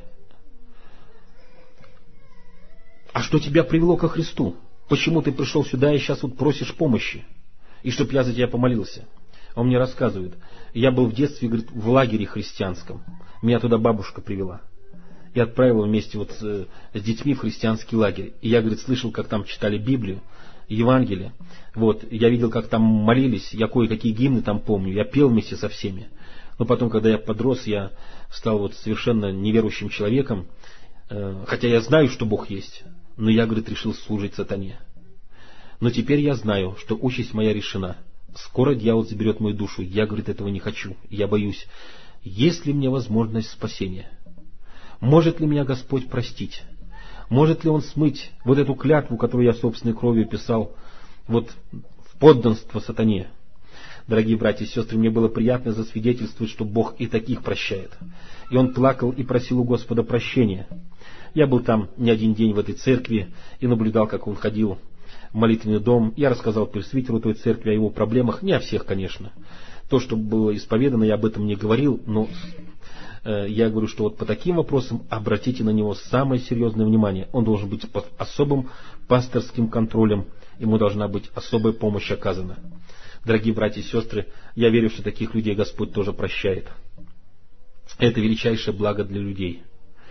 А что тебя привело ко Христу? Почему ты пришел сюда и сейчас вот просишь помощи? И чтоб я за тебя помолился? Он мне рассказывает, я был в детстве, говорит, в лагере христианском. Меня туда бабушка привела. И отправила вместе вот с, с детьми в христианский лагерь. И я, говорит, слышал, как там читали Библию, Евангелие. Вот, я видел, как там молились, я кое-какие гимны там помню, я пел вместе со всеми. Но потом, когда я подрос, я стал вот совершенно неверующим человеком. Хотя я знаю, что Бог есть, но я, говорит, решил служить сатане. Но теперь я знаю, что участь моя решена. Скоро дьявол заберет мою душу. Я, говорит, этого не хочу. Я боюсь. Есть ли мне возможность спасения? Может ли меня Господь простить? Может ли Он смыть вот эту клятву, которую я собственной кровью писал, вот в подданство сатане? Дорогие братья и сестры, мне было приятно засвидетельствовать, что Бог и таких прощает. И он плакал и просил у Господа прощения. Я был там не один день в этой церкви и наблюдал, как он ходил в молитвенный дом. Я рассказал пресвитеру той церкви о его проблемах, не о всех, конечно. То, что было исповедано, я об этом не говорил, но э, я говорю, что вот по таким вопросам обратите на него самое серьезное внимание. Он должен быть под особым пасторским контролем, ему должна быть особая помощь оказана. Дорогие братья и сестры, я верю, что таких людей Господь тоже прощает. Это величайшее благо для людей.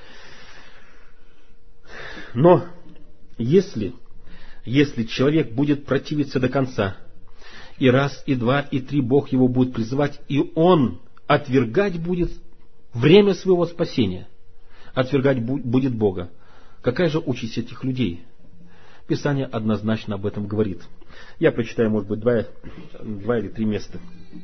Но если, если человек будет противиться до конца, и раз, и два, и три Бог его будет призывать, и он отвергать будет время своего спасения, отвергать будет Бога, какая же участь этих людей? Писание однозначно об этом говорит. Я прочитаю, может быть, два, два или три места.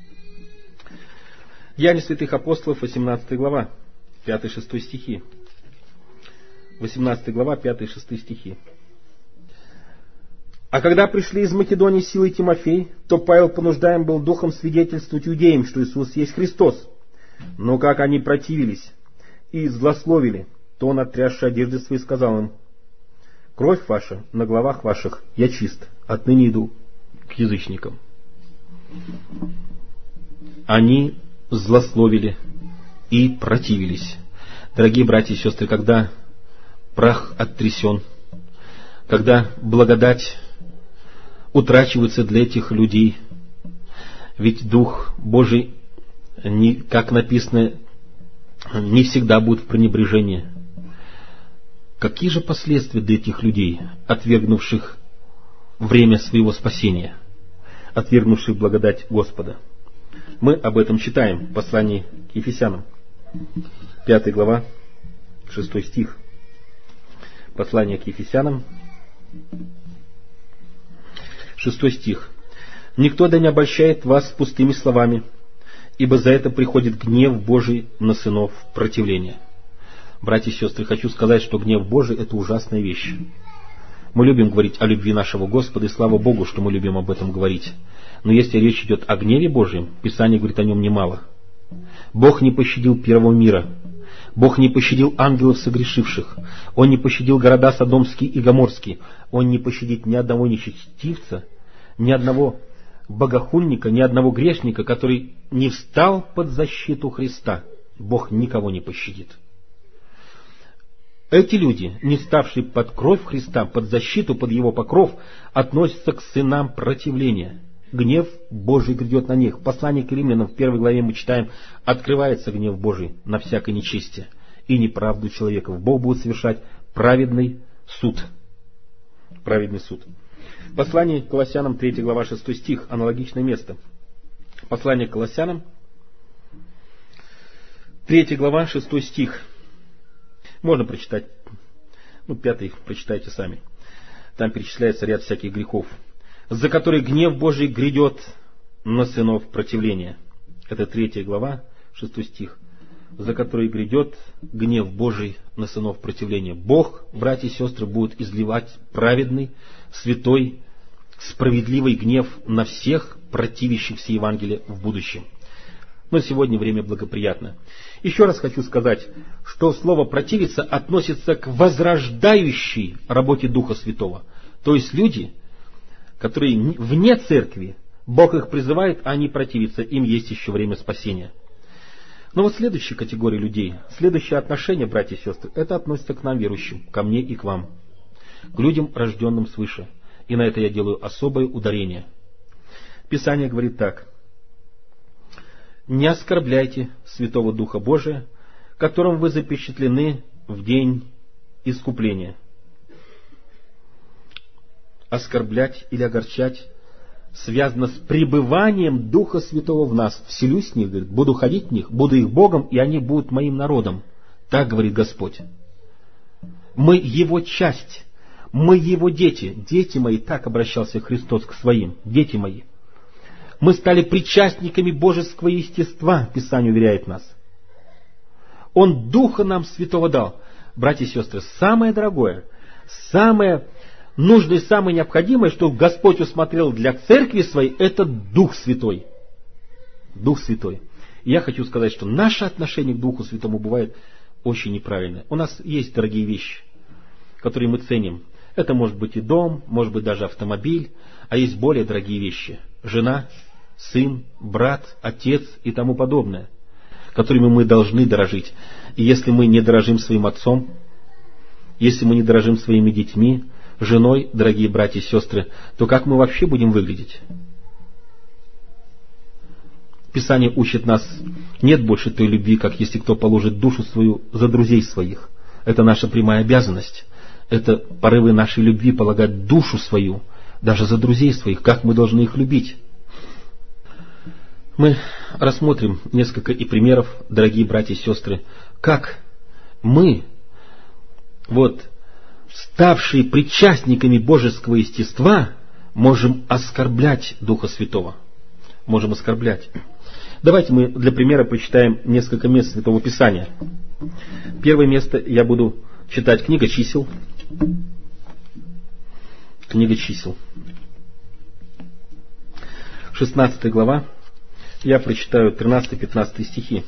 Деяния святых апостолов, восемнадцатая глава, пятый-шестой стихи. восемнадцатая глава, пятый-шестой стихи. А когда пришли из Македонии Сила и Тимофей, то Павел понуждаем был духом свидетельствовать иудеям, что Иисус есть Христос. Но как они противились и злословили, то он, оттрясши одежды свои, сказал им: кровь ваша на головах ваших, я чист, отныне иду к язычникам. Они злословили и противились. Дорогие братья и сестры, когда прах оттрясен, когда благодать утрачивается для этих людей, ведь Дух Божий, не, как написано, не всегда будет в пренебрежении. Какие же последствия для этих людей, отвергнувших время своего спасения, отвергнувших благодать Господа? Мы об этом читаем в послании к Ефесянам, пятая глава, шестой стих. Послание к Ефесянам, шестой стих. «Никто да не обольщает вас пустыми словами, ибо за это приходит гнев Божий на сынов противления». Братья и сестры, хочу сказать, что гнев Божий — это ужасная вещь. Мы любим говорить о любви нашего Господа, и слава Богу, что мы любим об этом говорить. Но если речь идет о гневе Божьем, Писание говорит о нем немало. Бог не пощадил первого мира. Бог не пощадил ангелов согрешивших. Он не пощадил города Содомские и Гоморские. Он не пощадит ни одного нечестивца, ни одного богохульника, ни одного грешника, который не встал под защиту Христа. Бог никого не пощадит. Эти люди, не ставшие под кровь Христа, под защиту, под Его покров, относятся к сынам противления. Гнев Божий грядет на них. В послании к Римлянам в первой главе мы читаем: открывается гнев Божий на всякое нечестие и неправду человеков. Бог будет совершать праведный суд. Праведный суд. Послание к Колоссянам, третья глава, шестой стих, аналогичное место. Послание к Колоссянам, третья глава, шестой стих. Можно прочитать, ну, пятый прочитайте сами. Там перечисляется ряд всяких грехов, за которые гнев Божий грядет на сынов противления. Это третья глава, шестой стих. За который грядет гнев Божий на сынов противления. Бог, братья и сестры, будет изливать праведный, святой, справедливый гнев на всех противящихся Евангелию в будущем. Но сегодня время благоприятно. Еще раз хочу сказать, что слово «противиться» относится к возрождающей работе Духа Святого. То есть люди, которые вне церкви, Бог их призывает, а они противятся, им есть еще время спасения. Но вот следующая категория людей, следующее отношение, братья и сестры, это относится к нам, верующим, ко мне и к вам, к людям, рожденным свыше. И на это я делаю особое ударение. Писание говорит так: «Не оскорбляйте Святого Духа Божия, которым вы запечатлены в день искупления». Оскорблять или огорчать связано с пребыванием Духа Святого в нас. Вселюсь в них, говорит, буду ходить в них, буду их Богом, и они будут моим народом. Так говорит Господь. Мы Его часть, мы Его дети. Дети мои, так обращался Христос к своим, дети мои. Мы стали причастниками божеского естества, Писание уверяет нас. Он Духа нам Святого дал. Братья и сестры, самое дорогое, самое нужное и самое необходимое, что Господь усмотрел для церкви своей, это Дух Святой. Дух Святой. И я хочу сказать, что наше отношение к Духу Святому бывает очень неправильное. У нас есть дорогие вещи, которые мы ценим. Это может быть и дом, может быть даже автомобиль, а есть более дорогие вещи. Жена, сын, брат, отец и тому подобное, которыми мы должны дорожить. И если мы не дорожим своим отцом, если мы не дорожим своими детьми, женой, дорогие братья и сестры, то как мы вообще будем выглядеть? Писание учит нас: нет больше той любви, как если кто положит душу свою за друзей своих. Это наша прямая обязанность. Это порывы нашей любви полагать душу свою даже за друзей своих. Как мы должны их любить? Мы рассмотрим несколько и примеров, дорогие братья и сестры, как мы, вот, ставшие причастниками божеского естества, можем оскорблять Духа Святого. Можем оскорблять. Давайте мы для примера почитаем несколько мест Святого Писания. Первое место я буду читать, книга Чисел, Книга чисел. шестнадцатая глава. Я прочитаю тринадцатый-пятнадцатый стихи.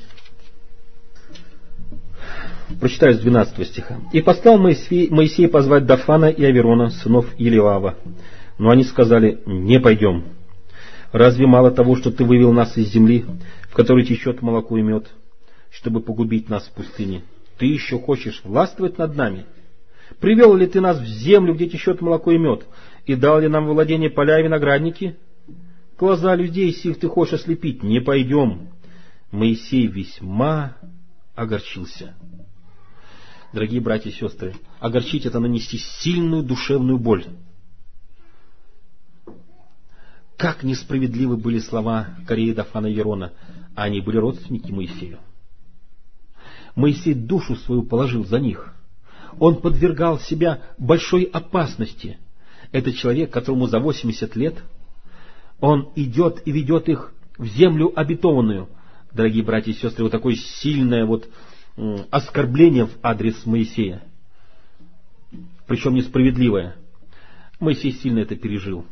Прочитаю с двенадцатого стиха. «И послал Моисей, Моисей позвать Дафана и Аверона, сынов Елиава. Но они сказали: не пойдем. Разве мало того, что ты вывел нас из земли, в которой течет молоко и мед, чтобы погубить нас в пустыне? Ты еще хочешь властвовать над нами? Привел ли ты нас в землю, где течет молоко и мед, и дал ли нам во владение поля и виноградники? Глаза людей сих ты хочешь ослепить. Не пойдем». Моисей весьма огорчился. Дорогие братья и сестры, огорчить — это нанести сильную душевную боль. Как несправедливы были слова Кореи, Дафана и Аверона, а они были родственники Моисею. Моисей душу свою положил за них. Он подвергал себя большой опасности. Это человек, которому за восемьдесят лет он идет и ведет их в землю обетованную. Дорогие братья и сестры, вот такое сильное вот оскорбление в адрес Моисея, причем несправедливое. Моисей сильно это пережил.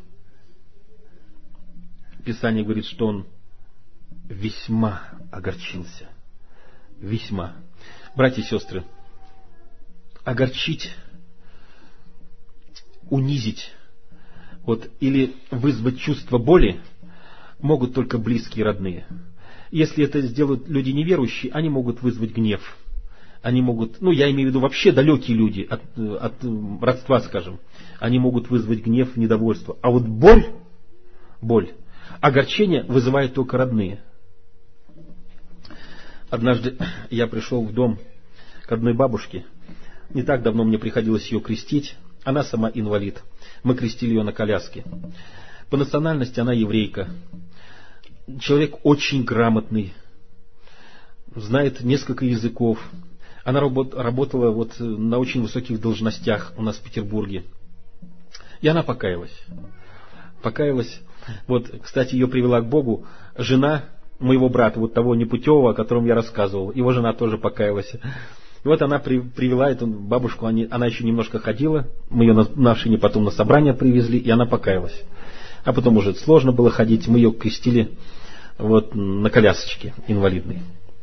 Писание говорит, что он весьма огорчился. Весьма. Братья и сестры, огорчить, унизить, вот, или вызвать чувство боли могут только близкие и родные. Если это сделают люди неверующие, они могут вызвать гнев. Они могут, ну я имею в виду вообще далекие люди от, от родства, скажем, они могут вызвать гнев, недовольство. А вот боль, боль, огорчение вызывают только родные. Однажды я пришел в дом к одной бабушке. Не так давно мне приходилось ее крестить. Она сама инвалид. Мы крестили ее на коляске. По национальности она еврейка. Человек очень грамотный. Знает несколько языков. Она работ, работала вот на очень высоких должностях у нас в Петербурге. И она покаялась. Покаялась. Вот, кстати, ее привела к Богу жена моего брата, вот того непутевого, о котором я рассказывал. Его жена тоже покаялась. И вот она при, привела эту бабушку, они, она еще немножко ходила, мы ее на машине потом на собрание привезли, и она покаялась. А потом уже сложно было ходить, мы ее крестили вот, на колясочке инвалидной.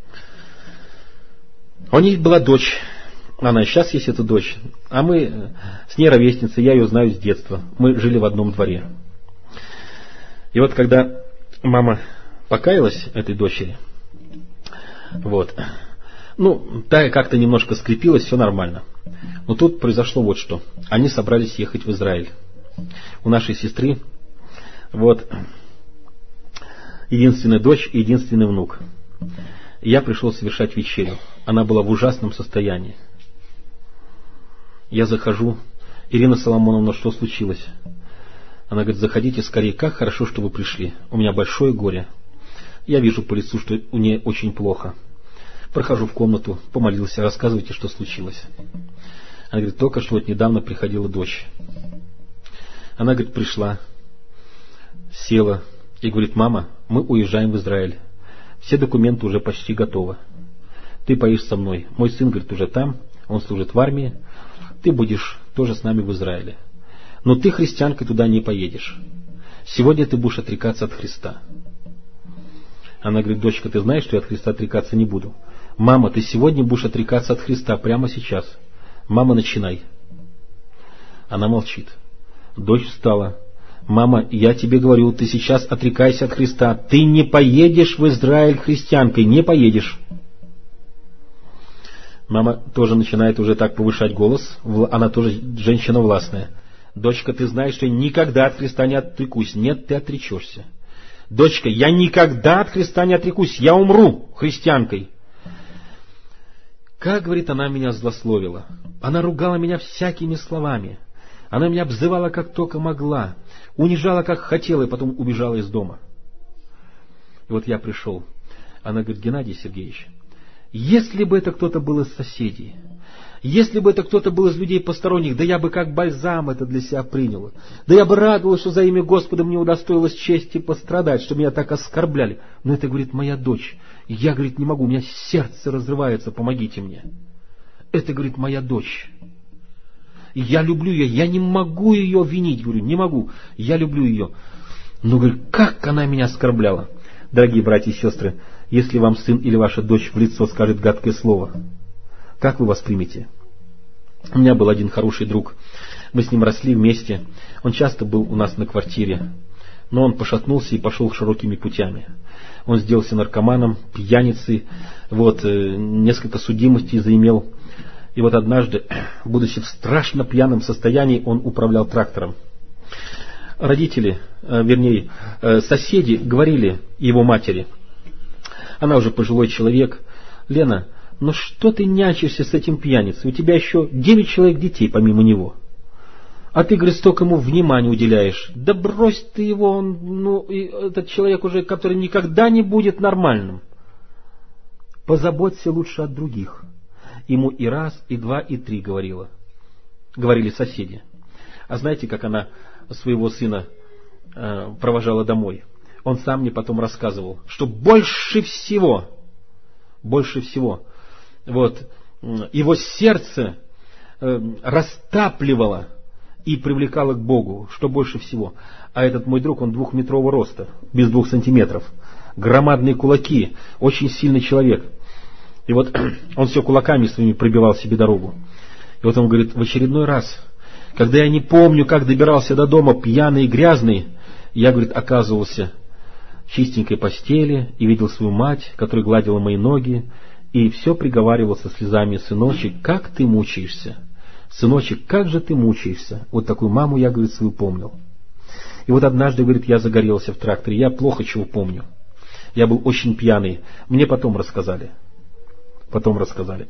У них была дочь, она и сейчас есть эта дочь, а мы с ней ровесницы, я ее знаю с детства, мы жили в одном дворе. И вот когда мама покаялась этой дочери, вот, ну, та как-то немножко скрепилась, все нормально. Но тут произошло вот что. Они собрались ехать в Израиль. У нашей сестры вот единственная дочь и единственный внук. И я пришел совершать вечерю. Она была в ужасном состоянии. Я захожу. Ирина Соломоновна, что случилось? Она говорит: заходите скорее, как хорошо, что вы пришли. У меня большое горе. Я вижу по лицу, что у нее очень плохо. Прохожу в комнату, помолился, рассказывайте, что случилось. Она говорит: только что вот недавно приходила дочь. Она, говорит, пришла, села и говорит: мама, мы уезжаем в Израиль. Все документы уже почти готовы. Ты поедешь со мной. Мой сын, говорит, уже там, он служит в армии. Ты будешь тоже с нами в Израиле. Но ты, христианкой, туда не поедешь. Сегодня ты будешь отрекаться от Христа. Она говорит: дочка, ты знаешь, что я от Христа отрекаться не буду. Мама, ты сегодня будешь отрекаться от Христа, прямо сейчас. Мама, начинай. Она молчит. Дочь встала. Мама, я тебе говорю, ты сейчас отрекайся от Христа. Ты не поедешь в Израиль христианкой, не поедешь. Мама тоже начинает уже так повышать голос. Она тоже женщина властная. Дочка, ты знаешь, что я никогда от Христа не отрекусь. Нет, ты отречешься. Дочка, я никогда от Христа не отрекусь. Я умру христианкой. Как, говорит, она меня злословила. Она ругала меня всякими словами. Она меня обзывала как только могла. Унижала как хотела и потом убежала из дома. И вот я пришел. Она говорит: Геннадий Сергеевич, если бы это кто-то был из соседей, если бы это кто-то был из людей посторонних, да я бы как бальзам это для себя принял. Да я бы радовалась, что за имя Господа мне удостоилось чести пострадать, что меня так оскорбляли. Но это, говорит, моя дочь. Я, говорит, не могу, у меня сердце разрывается, помогите мне. Это, говорит, моя дочь. Я люблю ее, я не могу ее винить. Говорю, не могу, я люблю ее. Но, говорю, как она меня оскорбляла. Дорогие братья и сестры, если вам сын или ваша дочь в лицо скажет гадкое слово, как вы воспримете? У меня был один хороший друг. Мы с ним росли вместе. Он часто был у нас на квартире. Но он пошатнулся и пошел широкими путями. Он сделался наркоманом, пьяницей, вот, несколько судимостей заимел. И вот однажды, будучи в страшно пьяном состоянии, он управлял трактором. Родители, вернее, соседи говорили его матери, она уже пожилой человек: Лена, ну что ты нянчишься с этим пьяницей? У тебя еще девять человек детей помимо него. А ты, говорит, столько ему внимания уделяешь. Да брось ты его, он, ну, и этот человек уже, который никогда не будет нормальным. Позаботься лучше от других. Ему и раз, и два, и три говорила. Говорили соседи. А знаете, как она своего сына э, провожала домой? Он сам мне потом рассказывал, что больше всего, больше всего, вот, его сердце э, растапливало и привлекало к Богу, что больше всего. А этот мой друг, он двухметрового роста, без двух сантиметров, громадные кулаки, очень сильный человек. И вот он все кулаками своими пробивал себе дорогу. И вот он говорит, в очередной раз, когда я не помню, как добирался до дома, пьяный и грязный, я, говорит, оказывался в чистенькой постели и видел свою мать, которая гладила мои ноги, и все приговаривал со слезами: сыночек, как ты мучаешься? Сыночек, как же ты мучаешься? Вот такую маму я, говорит, свою помнил. И вот однажды, говорит, я загорелся в тракторе, я плохо чего помню. Я был очень пьяный. Мне потом рассказали. Потом рассказали.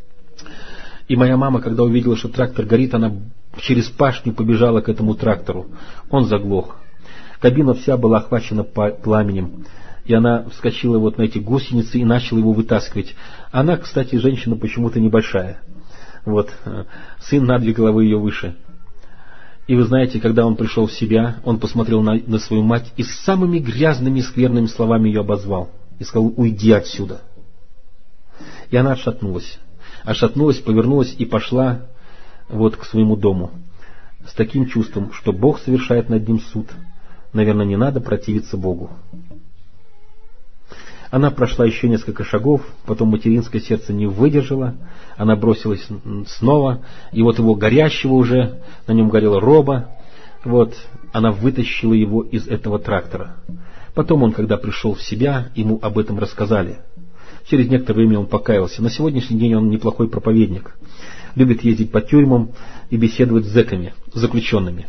И моя мама, когда увидела, что трактор горит, она через пашню побежала к этому трактору. Он заглох. Кабина вся была охвачена пламенем. И она вскочила вот на эти гусеницы и начала его вытаскивать. Она, кстати, женщина почему-то небольшая. Вот, сын на две головы ее выше. И вы знаете, когда он пришел в себя, он посмотрел на, на свою мать и самыми грязными, скверными словами ее обозвал. И сказал: уйди отсюда. И она отшатнулась. Отшатнулась, повернулась и пошла вот к своему дому. С таким чувством, что Бог совершает над ним суд. Наверное, не надо противиться Богу. Она прошла еще несколько шагов, потом материнское сердце не выдержало, она бросилась снова, и вот его горящего уже, на нем горела роба, вот, она вытащила его из этого трактора. Потом он, когда пришел в себя, ему об этом рассказали. Через некоторое время он покаялся. На сегодняшний день он неплохой проповедник. Любит ездить по тюрьмам и беседовать с зэками, с заключенными.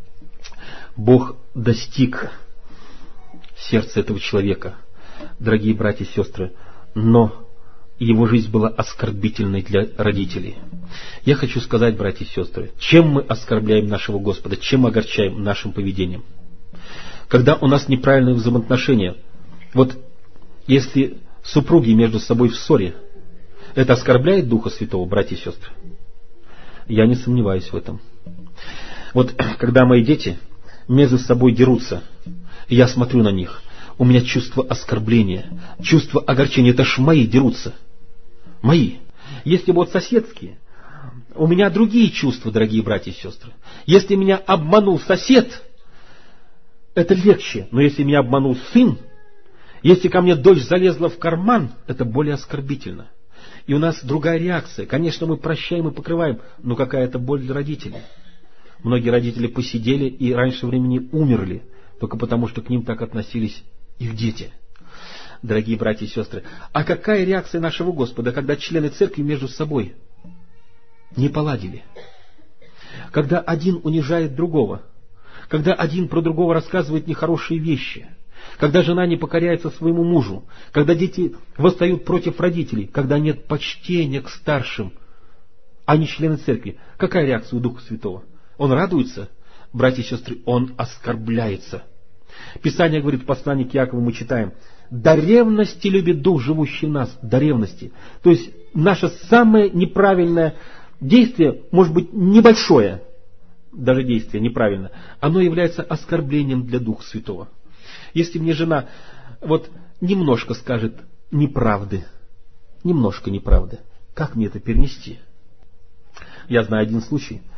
Бог достиг сердца этого человека, дорогие братья и сестры, но его жизнь была оскорбительной для родителей. Я хочу сказать, братья и сестры, чем мы оскорбляем нашего Господа, чем мы огорчаем нашим поведением? Когда у нас неправильные взаимоотношения, вот если супруги между собой в ссоре, это оскорбляет Духа Святого, братья и сестры? Я не сомневаюсь в этом. Вот когда мои дети между собой дерутся, и я смотрю на них, у меня чувство оскорбления, чувство огорчения. Это ж мои дерутся. Мои. Если вот соседские, у меня другие чувства, дорогие братья и сестры. Если меня обманул сосед, это легче. Но если меня обманул сын, если ко мне дочь залезла в карман, это более оскорбительно. И у нас другая реакция. Конечно, мы прощаем и покрываем, но какая это боль для родителей. Многие родители посидели и раньше времени умерли, только потому, что к ним так относились их дети. Дорогие братья и сестры, а какая реакция нашего Господа, когда члены церкви между собой не поладили? Когда один унижает другого, когда один про другого рассказывает нехорошие вещи, когда жена не покоряется своему мужу, когда дети восстают против родителей, когда нет почтения к старшим, а не члены церкви. Какая реакция у Духа Святого? Он радуется? Братья и сестры, он оскорбляется. Писание говорит, в послании к Иакову мы читаем: до ревности любит Дух, живущий в нас, до ревности. То есть наше самое неправильное действие, может быть небольшое, даже действие неправильное, оно является оскорблением для Духа Святого. Если мне жена вот немножко скажет неправды, немножко неправды, как мне это перенести? Я знаю один случай.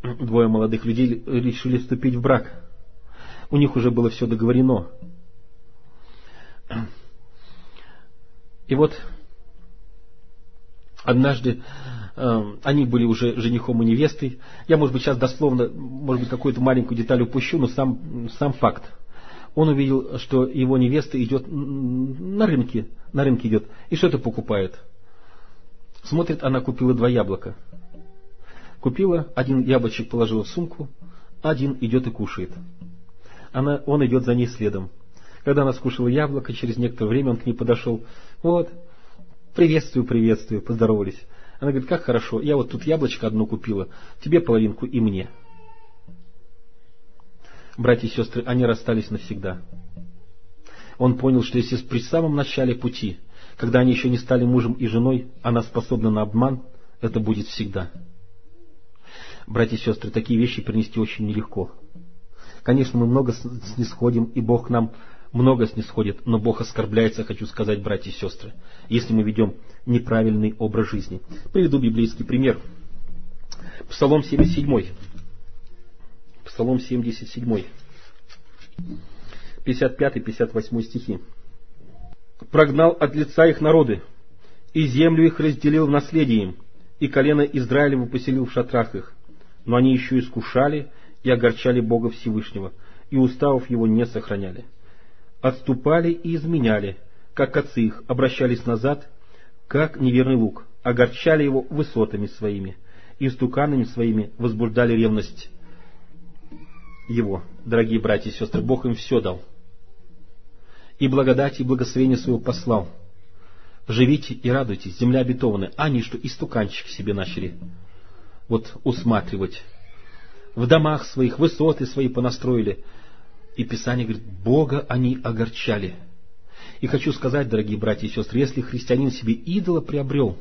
двое молодых людей решили вступить в брак. У них уже было все договорено. И вот однажды э, они были уже женихом и невестой. Я, может быть, сейчас дословно, может быть, какую-то маленькую деталь упущу, но сам, сам факт. Он увидел, что его невеста идет на рынке, на рынке идет, и что-то покупает. Смотрит, она купила два яблока. Купила, один яблочек положила в сумку, один идет и кушает. Она, он идет за ней следом. Когда она скушала яблоко, через некоторое время он к ней подошел. Вот, приветствую, приветствую, поздоровались. Она говорит, как хорошо, я вот тут яблочко одно купила, тебе половинку и мне. Братья и сестры, они расстались навсегда. Он понял, что если при самом начале пути, когда они еще не стали мужем и женой, она способна на обман, это будет всегда. Братья и сестры, такие вещи перенести очень нелегко. Конечно, мы много снисходим, и Бог к нам много снисходит, но Бог оскорбляется, хочу сказать, братья и сестры, если мы ведем неправильный образ жизни. Приведу библейский пример. Псалом семьдесят семь. Псалом семьдесят семь. пятьдесят пятый — пятьдесят восьмой стихи. «Прогнал от лица их народы, и землю их разделил в наследие им, и колено Израилева поселил в шатрах их. Но они еще искушали и огорчали Бога Всевышнего, и уставов его не сохраняли. Отступали и изменяли, как отцы их, обращались назад, как неверный лук, огорчали его высотами своими, и стуканами своими возбуждали ревность его». Дорогие братья и сестры, Бог им все дал. И благодать, и благословение своего послал. Живите и радуйтесь, земля обетованная. А они что, истуканчик себе начали вот усматривать. В домах своих высоты свои понастроили. И Писание говорит, Бога они огорчали. И хочу сказать, дорогие братья и сестры, если христианин себе идола приобрел,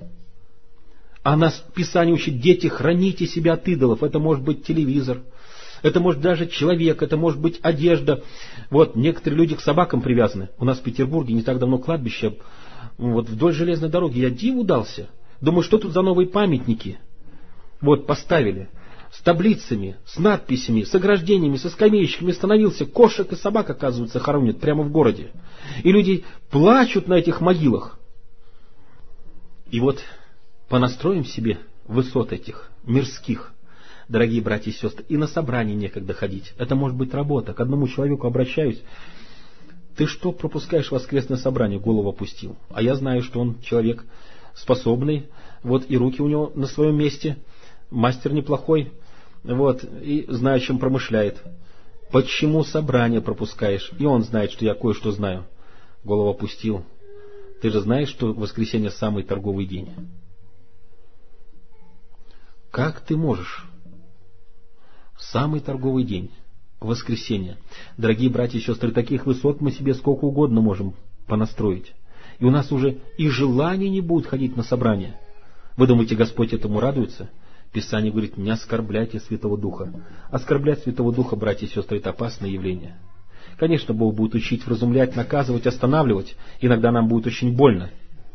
а нас Писание учит, дети, храните себя от идолов. Это может быть телевизор, это может даже человек, это может быть одежда. Вот, некоторые люди к собакам привязаны. У нас в Петербурге не так давно кладбище, вот вдоль железной дороги. Я диву дался. Думаю, что тут за новые памятники? Вот, поставили. С таблицами, с надписями, с ограждениями, со скамеечками становился. Кошек и собак, оказывается, хоронят прямо в городе. И люди плачут на этих могилах. И вот понастроим себе высот этих мирских, дорогие братья и сестры, и на собрание некогда ходить. Это может быть работа. К одному человеку обращаюсь. Ты что пропускаешь воскресное собрание? Голову опустил. А я знаю, что он человек способный. Вот и руки у него на своем месте. Мастер неплохой. Вот, и знаю, чем промышляет. Почему собрание пропускаешь? И он знает, что я кое-что знаю. Голову опустил. Ты же знаешь, что воскресенье самый торговый день. Как ты можешь? Самый торговый день. Воскресенье. Дорогие братья и сестры, таких высот мы себе сколько угодно можем понастроить. И у нас уже и желания не будет ходить на собрание. Вы думаете, Господь этому радуется? Писание говорит, не оскорбляйте Святого Духа. Оскорблять Святого Духа, братья и сестры, это опасное явление. Конечно, Бог будет учить, вразумлять, наказывать, останавливать. Иногда нам будет очень больно.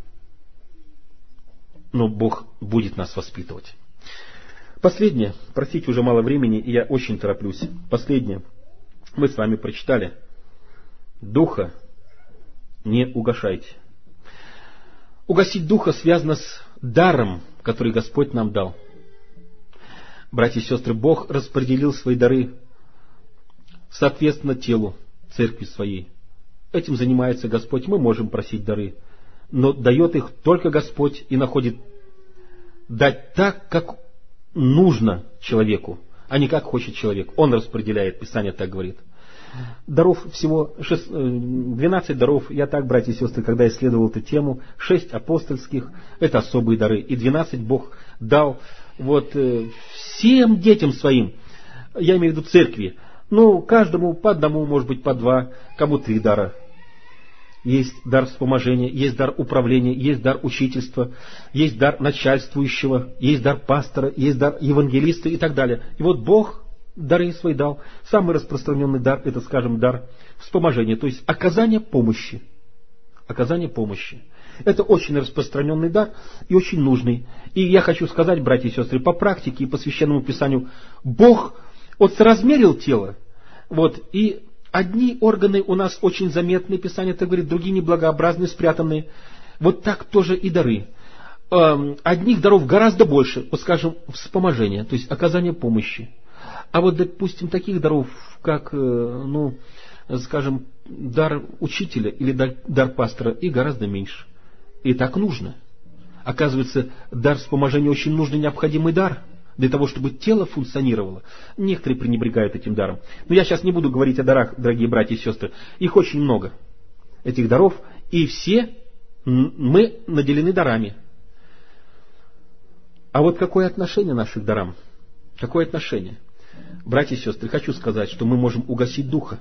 Но Бог будет нас воспитывать. Последнее. Простите, уже мало времени, и я очень тороплюсь. Последнее. Мы с вами прочитали. Духа не угашайте. Угасить Духа связано с даром, который Господь нам дал. Братья и сестры, Бог распределил свои дары соответственно телу, церкви своей. Этим занимается Господь. Мы можем просить дары, но дает их только Господь и находит дать так, как нужно человеку, а не как хочет человек. Он распределяет, Писание так говорит. Даров всего двенадцать даров. Я так, братья и сестры, когда исследовал эту тему, шесть апостольских, это особые дары, и двенадцать Бог дал вот всем детям своим, я имею в виду церкви, ну, каждому по одному, может быть, по два, кому три дара. Есть дар вспоможения, есть дар управления, есть дар учительства, есть дар начальствующего, есть дар пастора, есть дар евангелиста и так далее. И вот Бог дары свои дал. Самый распространенный дар, это, скажем, дар вспоможения, то есть оказание помощи. Оказание помощи. Это очень распространенный дар и очень нужный. И я хочу сказать, братья и сестры, по практике и по Священному Писанию, Бог вот соразмерил тело, вот, и одни органы у нас очень заметные, Писание это говорит, другие неблагообразные, спрятанные. Вот так тоже и дары. Одних даров гораздо больше, вот скажем, вспоможение, то есть оказание помощи. А вот, допустим, таких даров, как, ну, скажем, дар учителя или дар, дар пастора, и гораздо меньше. И так нужно. Оказывается, дар вспоможения очень нужный, необходимый дар для того, чтобы тело функционировало. Некоторые пренебрегают этим даром. Но я сейчас не буду говорить о дарах, дорогие братья и сестры. Их очень много, этих даров, и все мы наделены дарами. А вот какое отношение наших к дарам? Какое отношение? Братья и сестры, хочу сказать, что мы можем угасить Духа.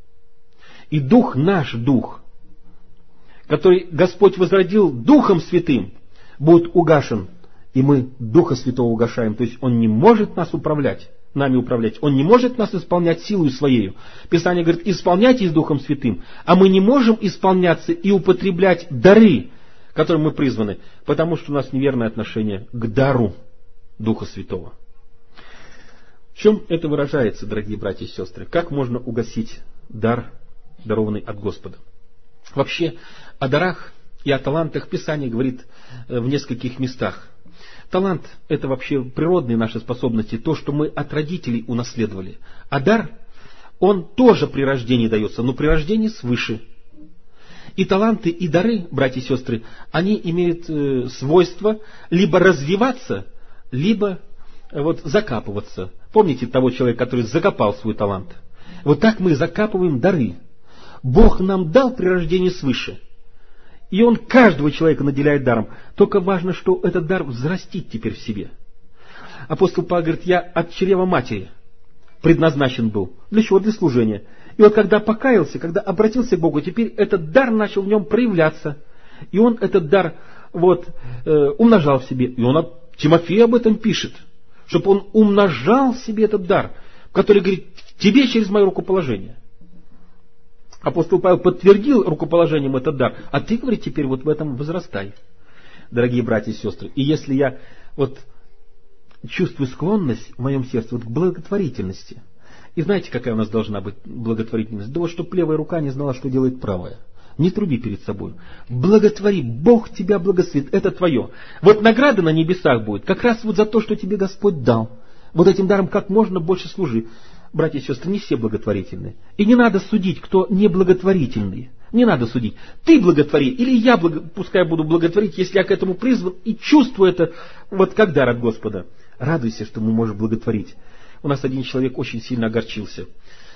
И Дух, наш Дух, который Господь возродил Духом Святым, будет угашен, и мы Духа Святого угашаем. То есть Он не может нас управлять, нами управлять. Он не может нас исполнять силой Своею. Писание говорит, исполняйтесь Духом Святым, а мы не можем исполняться и употреблять дары, которым мы призваны, потому что у нас неверное отношение к дару Духа Святого. В чем это выражается, дорогие братья и сестры? Как можно угасить дар, дарованный от Господа? Вообще, о дарах и о талантах Писание говорит в нескольких местах. Талант – это вообще природные наши способности, то, что мы от родителей унаследовали. А дар, он тоже при рождении дается, но при рождении свыше. И таланты, и дары, братья и сестры, они имеют э, свойство либо развиваться, либо э, вот, закапываться. Помните того человека, который закопал свой талант? Вот так мы закапываем дары. Бог нам дал при рождении свыше. И Он каждого человека наделяет даром. Только важно, что этот дар взрастить теперь в себе. Апостол Павел говорит, я от чрева матери предназначен был. Для чего? Для служения. И вот когда покаялся, когда обратился к Богу, теперь этот дар начал в нем проявляться. И он этот дар вот, э, умножал в себе. И он от Тимофея об этом пишет. Чтобы он умножал в себе этот дар, который говорит, тебе через мое рукоположение. Апостол Павел подтвердил рукоположением этот дар, а ты, говорит, теперь вот в этом возрастай, дорогие братья и сестры. И если я вот чувствую склонность в моем сердце вот к благотворительности, и знаете, какая у нас должна быть благотворительность? Да вот, чтобы левая рука не знала, что делает правая. Не труби перед собой. Благотвори, Бог тебя благословит, это твое. Вот награда на небесах будет как раз вот за то, что тебе Господь дал. Вот этим даром как можно больше служи. Братья и сестры, не все благотворительны. И не надо судить, кто не благотворительный. Не надо судить. Ты благотвори, или я, благо... пускай буду благотворить, если я к этому призван и чувствую это вот как дар от Господа. Радуйся, что мы можем благотворить. У нас один человек очень сильно огорчился.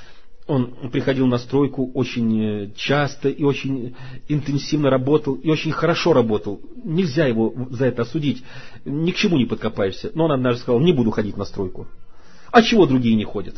Он приходил на стройку очень часто и очень интенсивно работал, и очень хорошо работал. Нельзя его за это осудить, ни к чему не подкопаешься. Но он однажды сказал, не буду ходить на стройку. А чего другие не ходят?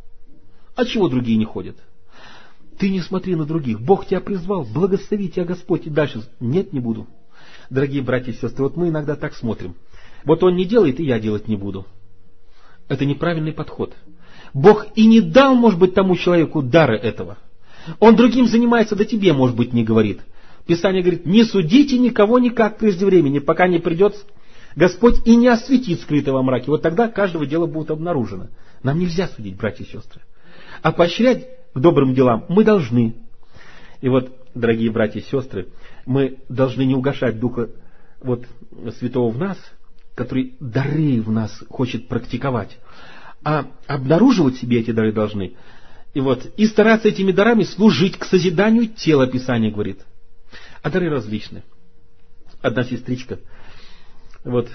А чего другие не ходят? Ты не смотри на других. Бог тебя призвал, благослови тебя Господь. И дальше, нет, не буду. Дорогие братья и сестры, вот мы иногда так смотрим. Вот он не делает, и я делать не буду. Это неправильный подход. Бог и не дал, может быть, тому человеку дара этого. Он другим занимается, да тебе, может быть, не говорит. Писание говорит, не судите никого никак прежде времени, пока не придет Господь и не осветит скрытого во мраке. Вот тогда каждого дела будет обнаружено. Нам нельзя судить, братья и сестры. А поощрять к добрым делам мы должны. И вот, дорогие братья и сестры, мы должны не угашать Духа вот, Святого в нас, который дары в нас хочет практиковать, а обнаруживать себе эти дары должны. И вот, и стараться этими дарами служить к созиданию тела, Писание говорит. А дары различны. Одна сестричка вот,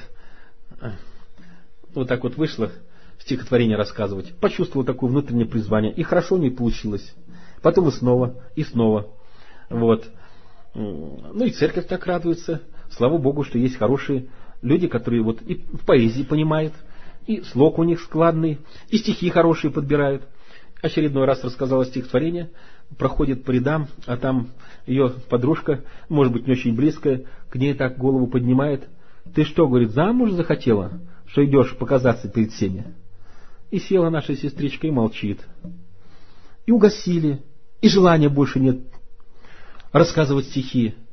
вот так вот вышла стихотворение рассказывать, почувствовала такое внутреннее призвание, и хорошо не получилось. Потом и снова, и снова. Вот. Ну и церковь так радуется. Слава Богу, что есть хорошие люди, которые вот и в поэзии понимают, и слог у них складный, и стихи хорошие подбирают. Очередной раз рассказала стихотворение, проходит по рядам, а там ее подружка, может быть, не очень близкая, к ней так голову поднимает. Ты что, говорит, замуж захотела, что идешь показаться перед всеми? И села наша сестричка и молчит. И угасили, и желания больше нет рассказывать стихи.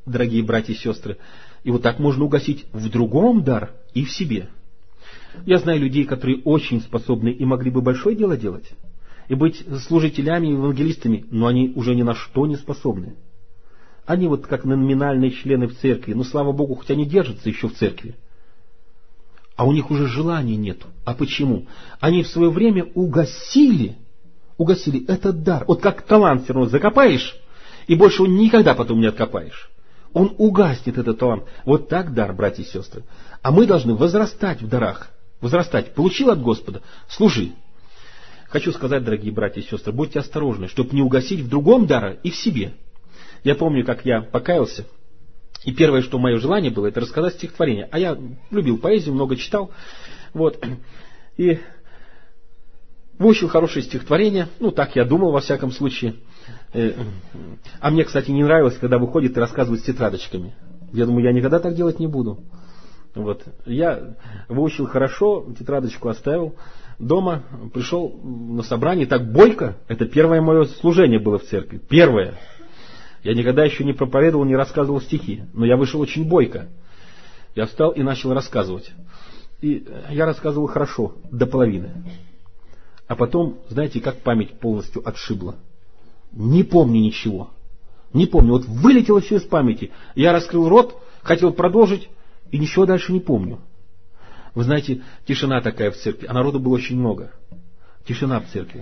дорогие братья и сестры. И вот так можно угасить в другом дар и в себе. Я знаю людей, которые очень способны и могли бы большое дело делать, и быть служителями, евангелистами, но они уже ни на что не способны. Они вот как номинальные члены в церкви, но слава Богу, хоть они держатся еще в церкви. А у них уже желания нету. А почему? Они в свое время угасили, угасили этот дар. Вот как талант все равно закопаешь, и больше его никогда потом не откопаешь. Он угаснет, этот талант. Вот так дар, братья и сестры. А мы должны возрастать в дарах. Возрастать. Получил от Господа, служи. Хочу сказать, дорогие братья и сестры, будьте осторожны, чтобы не угасить в другом дара и в себе. Я помню, как я покаялся, и первое, что мое желание было, это рассказать стихотворение. А я любил поэзию, много читал. Вот. И выучил хорошее стихотворение. Ну, так я думал, во всяком случае. А мне, кстати, не нравилось, когда выходит и рассказывает с тетрадочками. Я думаю, я никогда так делать не буду. Вот. Я выучил хорошо, тетрадочку оставил. Дома пришел на собрание, так бойко. Это первое мое служение было в церкви. Первое. Я никогда еще не проповедовал, не рассказывал стихи. Но я вышел очень бойко. Я встал и начал рассказывать. И я рассказывал хорошо, до половины. А потом, знаете, как память полностью отшибла. Не помню ничего. Не помню. Вот вылетело все из памяти. Я раскрыл рот, хотел продолжить, и ничего дальше не помню. Вы знаете, тишина такая в церкви. А народу было очень много. Тишина в церкви.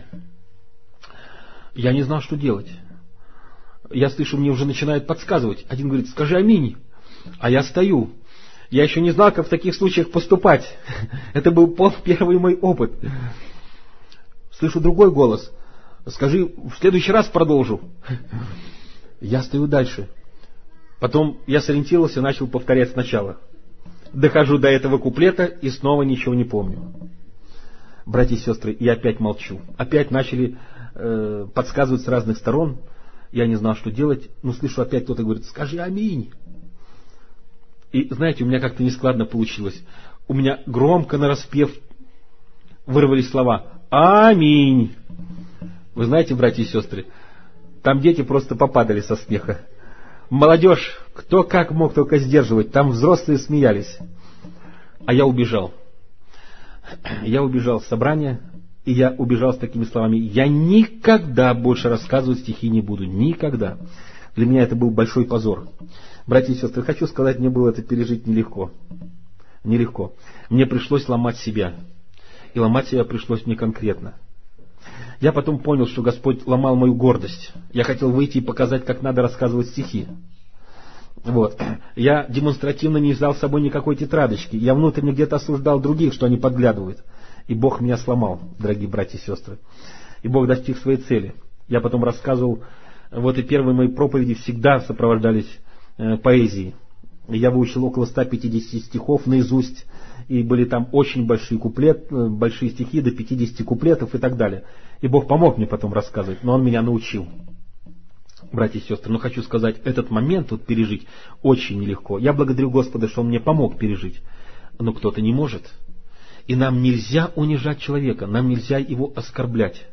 Я не знал, что делать. Я слышу, мне уже начинают подсказывать. Один говорит, скажи аминь. А я стою. Я еще не знал, как в таких случаях поступать. Это был первый мой опыт. Слышу другой голос. Скажи, в следующий раз продолжу. Я стою дальше. Потом я сориентировался и начал повторять сначала. Дохожу до этого куплета и снова ничего не помню. Братья и сестры, я опять молчу. Опять начали э, подсказывать с разных сторон. Я не знал, что делать. Но слышу, опять кто-то говорит, скажи аминь. И знаете, у меня как-то нескладно получилось. У меня громко нараспев вырвались слова «Аминь». Вы знаете, братья и сестры, там дети просто попадали со смеха. Молодежь, кто как мог только сдерживать, там взрослые смеялись. А я убежал. Я убежал с собрания, и я убежал с такими словами: я никогда больше рассказывать стихи не буду. Никогда. Для меня это был большой позор. Братья и сестры, хочу сказать, мне было это пережить нелегко. Нелегко. Мне пришлось ломать себя. И ломать себя пришлось мне конкретно. Я потом понял, что Господь ломал мою гордость. Я хотел выйти и показать, как надо рассказывать стихи. Вот. Я демонстративно не взял с собой никакой тетрадочки. Я внутренне где-то осуждал других, что они подглядывают. И Бог меня сломал, дорогие братья и сестры. И Бог достиг своей цели. Я потом рассказывал, вот и первые мои проповеди всегда сопровождались э, поэзией. Я выучил около ста пятидесяти стихов наизусть. И были там очень большие куплеты, большие стихи, до пятидесяти куплетов и так далее. И Бог помог мне потом рассказывать, но Он меня научил. Братья и сестры, но хочу сказать, этот момент вот пережить очень нелегко. Я благодарю Господа, что Он мне помог пережить. Но кто-то не может. И нам нельзя унижать человека, нам нельзя его оскорблять.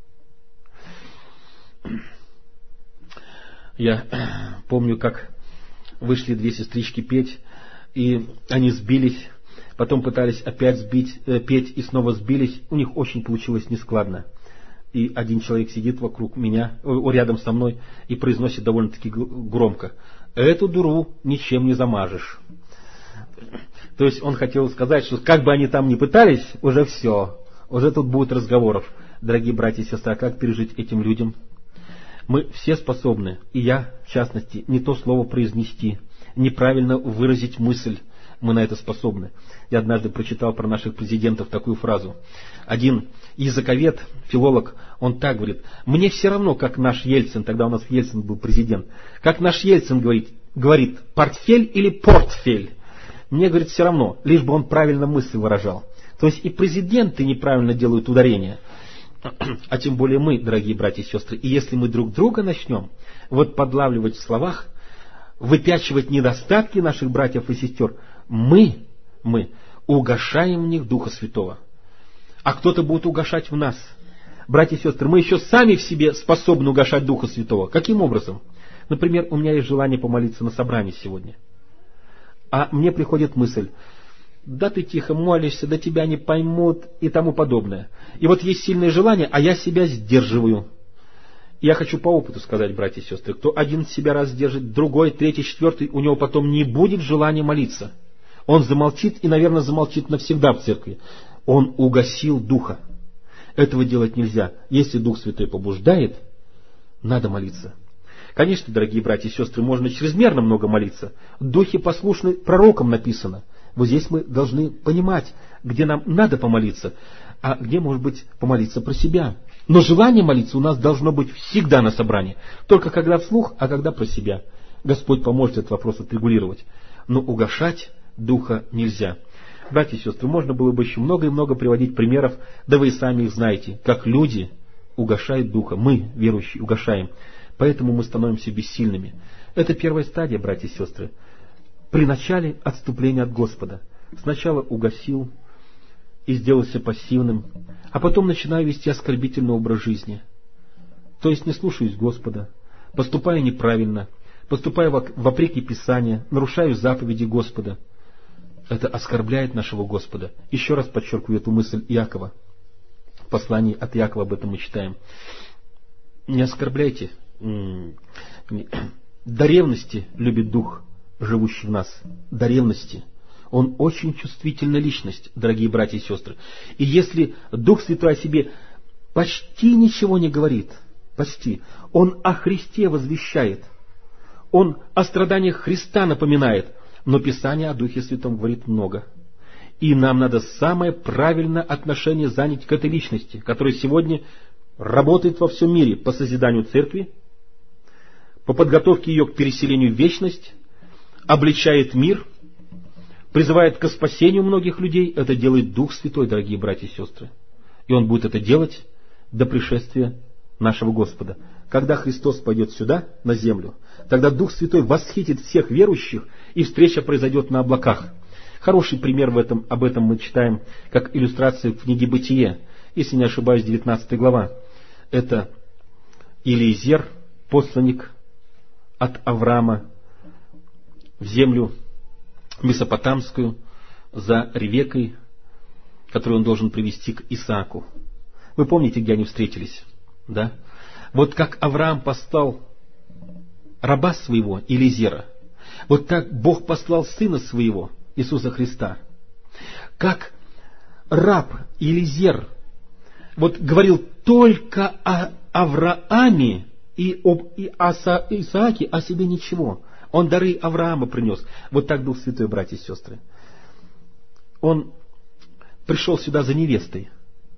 Я помню, как вышли две сестрички петь, и они сбились. Потом пытались опять сбить, э, петь и снова сбились. У них очень получилось нескладно. И один человек сидит вокруг меня, о, рядом со мной, и произносит довольно-таки громко: «Эту дуру ничем не замажешь». То есть он хотел сказать, что как бы они там ни пытались, уже все. Уже тут будет разговоров. Дорогие братья и сестры, а как пережить этим людям? Мы все способны, и я, в частности, не то слово произнести, неправильно выразить мысль. Мы на это способны. Я однажды прочитал про наших президентов такую фразу. Один языковед, филолог, он так говорит: мне все равно, как наш Ельцин, тогда у нас Ельцин был президент, как наш Ельцин говорит, говорит портфель или портфель. Мне, говорит, все равно, лишь бы он правильно мысль выражал. То есть и президенты неправильно делают ударение, а тем более мы, дорогие братья и сестры. И если мы друг друга начнем вот подлавливать в словах, выпячивать недостатки наших братьев и сестер, мы, мы угошаем в них Духа Святого. А кто-то будет угошать в нас. Братья и сестры, мы еще сами в себе способны угошать Духа Святого. Каким образом? Например, у меня есть желание помолиться на собрании сегодня. А мне приходит мысль: да ты тихо молишься, да тебя не поймут и тому подобное. И вот есть сильное желание, а я себя сдерживаю. Я хочу по опыту сказать, братья и сестры, кто один себя раз сдержит, другой, третий, четвертый, у него потом не будет желания молиться. Он замолчит и, наверное, замолчит навсегда в церкви. Он угасил духа. Этого делать нельзя. Если Дух Святой побуждает, надо молиться. Конечно, дорогие братья и сестры, можно чрезмерно много молиться. Духи послушны пророкам написано. Вот здесь мы должны понимать, где нам надо помолиться, а где, может быть, помолиться про себя. Но желание молиться у нас должно быть всегда на собрании. Только когда вслух, а когда про себя. Господь поможет этот вопрос отрегулировать. Но угашать духа нельзя. Братья и сестры, можно было бы еще много и много приводить примеров, да вы и сами их знаете, как люди угашают духа. Мы, верующие, угашаем. Поэтому мы становимся бессильными. Это первая стадия, братья и сестры. При начале отступления от Господа. Сначала угасил и сделался пассивным, а потом начинаю вести оскорбительный образ жизни. То есть не слушаюсь Господа, поступаю неправильно, поступаю вопреки Писания, нарушаю заповеди Господа. Это оскорбляет нашего Господа. Еще раз подчеркиваю эту мысль Иакова. В послании от Иакова об этом мы читаем. Не оскорбляйте. До ревности любит Дух, живущий в нас. До ревности. Он очень чувствительная личность, дорогие братья и сестры. И если Дух Святой о себе почти ничего не говорит, почти, Он о Христе возвещает, Он о страданиях Христа напоминает, но Писание о Духе Святом говорит много. И нам надо самое правильное отношение занять к этой личности, которая сегодня работает во всем мире по созиданию церкви, по подготовке ее к переселению в вечность, обличает мир, призывает к спасению многих людей. Это делает Дух Святой, дорогие братья и сестры. И Он будет это делать до пришествия нашего Господа. Когда Христос пойдет сюда, на землю, тогда Дух Святой восхитит всех верующих, и встреча произойдет на облаках. Хороший пример в этом, об этом мы читаем, как иллюстрация в книге «Бытие», если не ошибаюсь, девятнадцатая глава. Это Илиезер, посланник от Авраама в землю Месопотамскую за Ревеккой, которую он должен привести к Исааку. Вы помните, где они встретились? Да? Вот как Авраам послал раба своего, Илиезера, вот так Бог послал сына своего, Иисуса Христа. Как раб Илиезер вот говорил только о Аврааме и об и о Исааке, о себе ничего. Он дары Авраама принес. Вот так Дух Святой, братья и сестры. Он пришел сюда за невестой.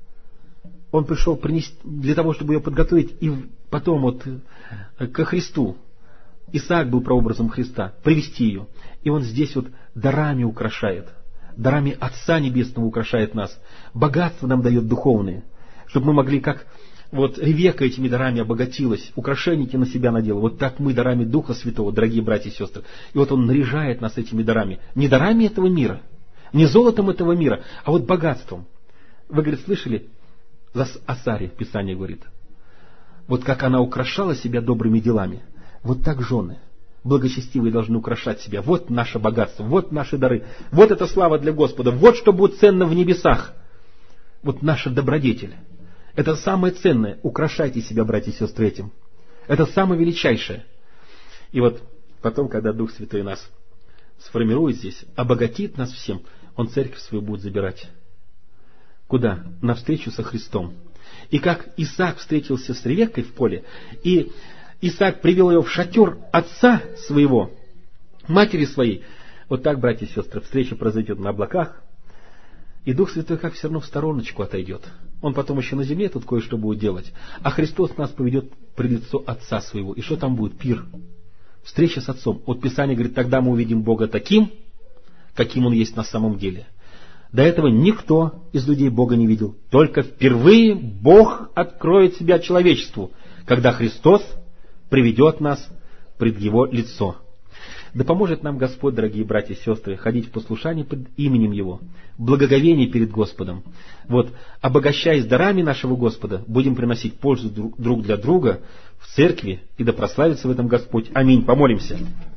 Он пришел принести, для того, чтобы ее подготовить, и потом вот ко Христу. Исаак был прообразом Христа, привести ее. И он здесь вот дарами украшает. Дарами Отца Небесного украшает нас. Богатство нам дает духовные. Чтобы мы могли, как вот Ревекка этими дарами обогатилась, украшенники на себя надела. Вот так мы дарами Духа Святого, дорогие братья и сестры. И вот Он наряжает нас этими дарами. Не дарами этого мира, не золотом этого мира, а вот богатством. Вы, говорит, слышали? О Саре Писание говорит. Вот как она украшала себя добрыми делами, вот так жены благочестивые должны украшать себя. Вот наше богатство, вот наши дары, вот эта слава для Господа, вот что будет ценно в небесах. Вот наша добродетель. Это самое ценное. Украшайте себя, братья и сестры, этим. Это самое величайшее. И вот потом, когда Дух Святой нас сформирует здесь, обогатит нас всем, Он церковь свою будет забирать. Куда? На встречу со Христом. И как Исаак встретился с Ревеккой в поле, и Исаак привел ее в шатер отца своего, матери своей. Вот так, братья и сестры, встреча произойдет на облаках, и Дух Святой как все равно в стороночку отойдет. Он потом еще на земле тут кое-что будет делать. А Христос нас поведет пред лицо Отца своего. И что там будет? Пир. Встреча с Отцом. Вот Писание говорит, тогда мы увидим Бога таким, каким Он есть на самом деле. До этого никто из людей Бога не видел. Только впервые Бог откроет себя человечеству, когда Христос приведет нас пред Его лицо. Да поможет нам Господь, дорогие братья и сестры, ходить в послушании под именем Его, в благоговении перед Господом. Вот, обогащаясь дарами нашего Господа, будем приносить пользу друг для друга в церкви, и да прославится в этом Господь. Аминь. Помолимся.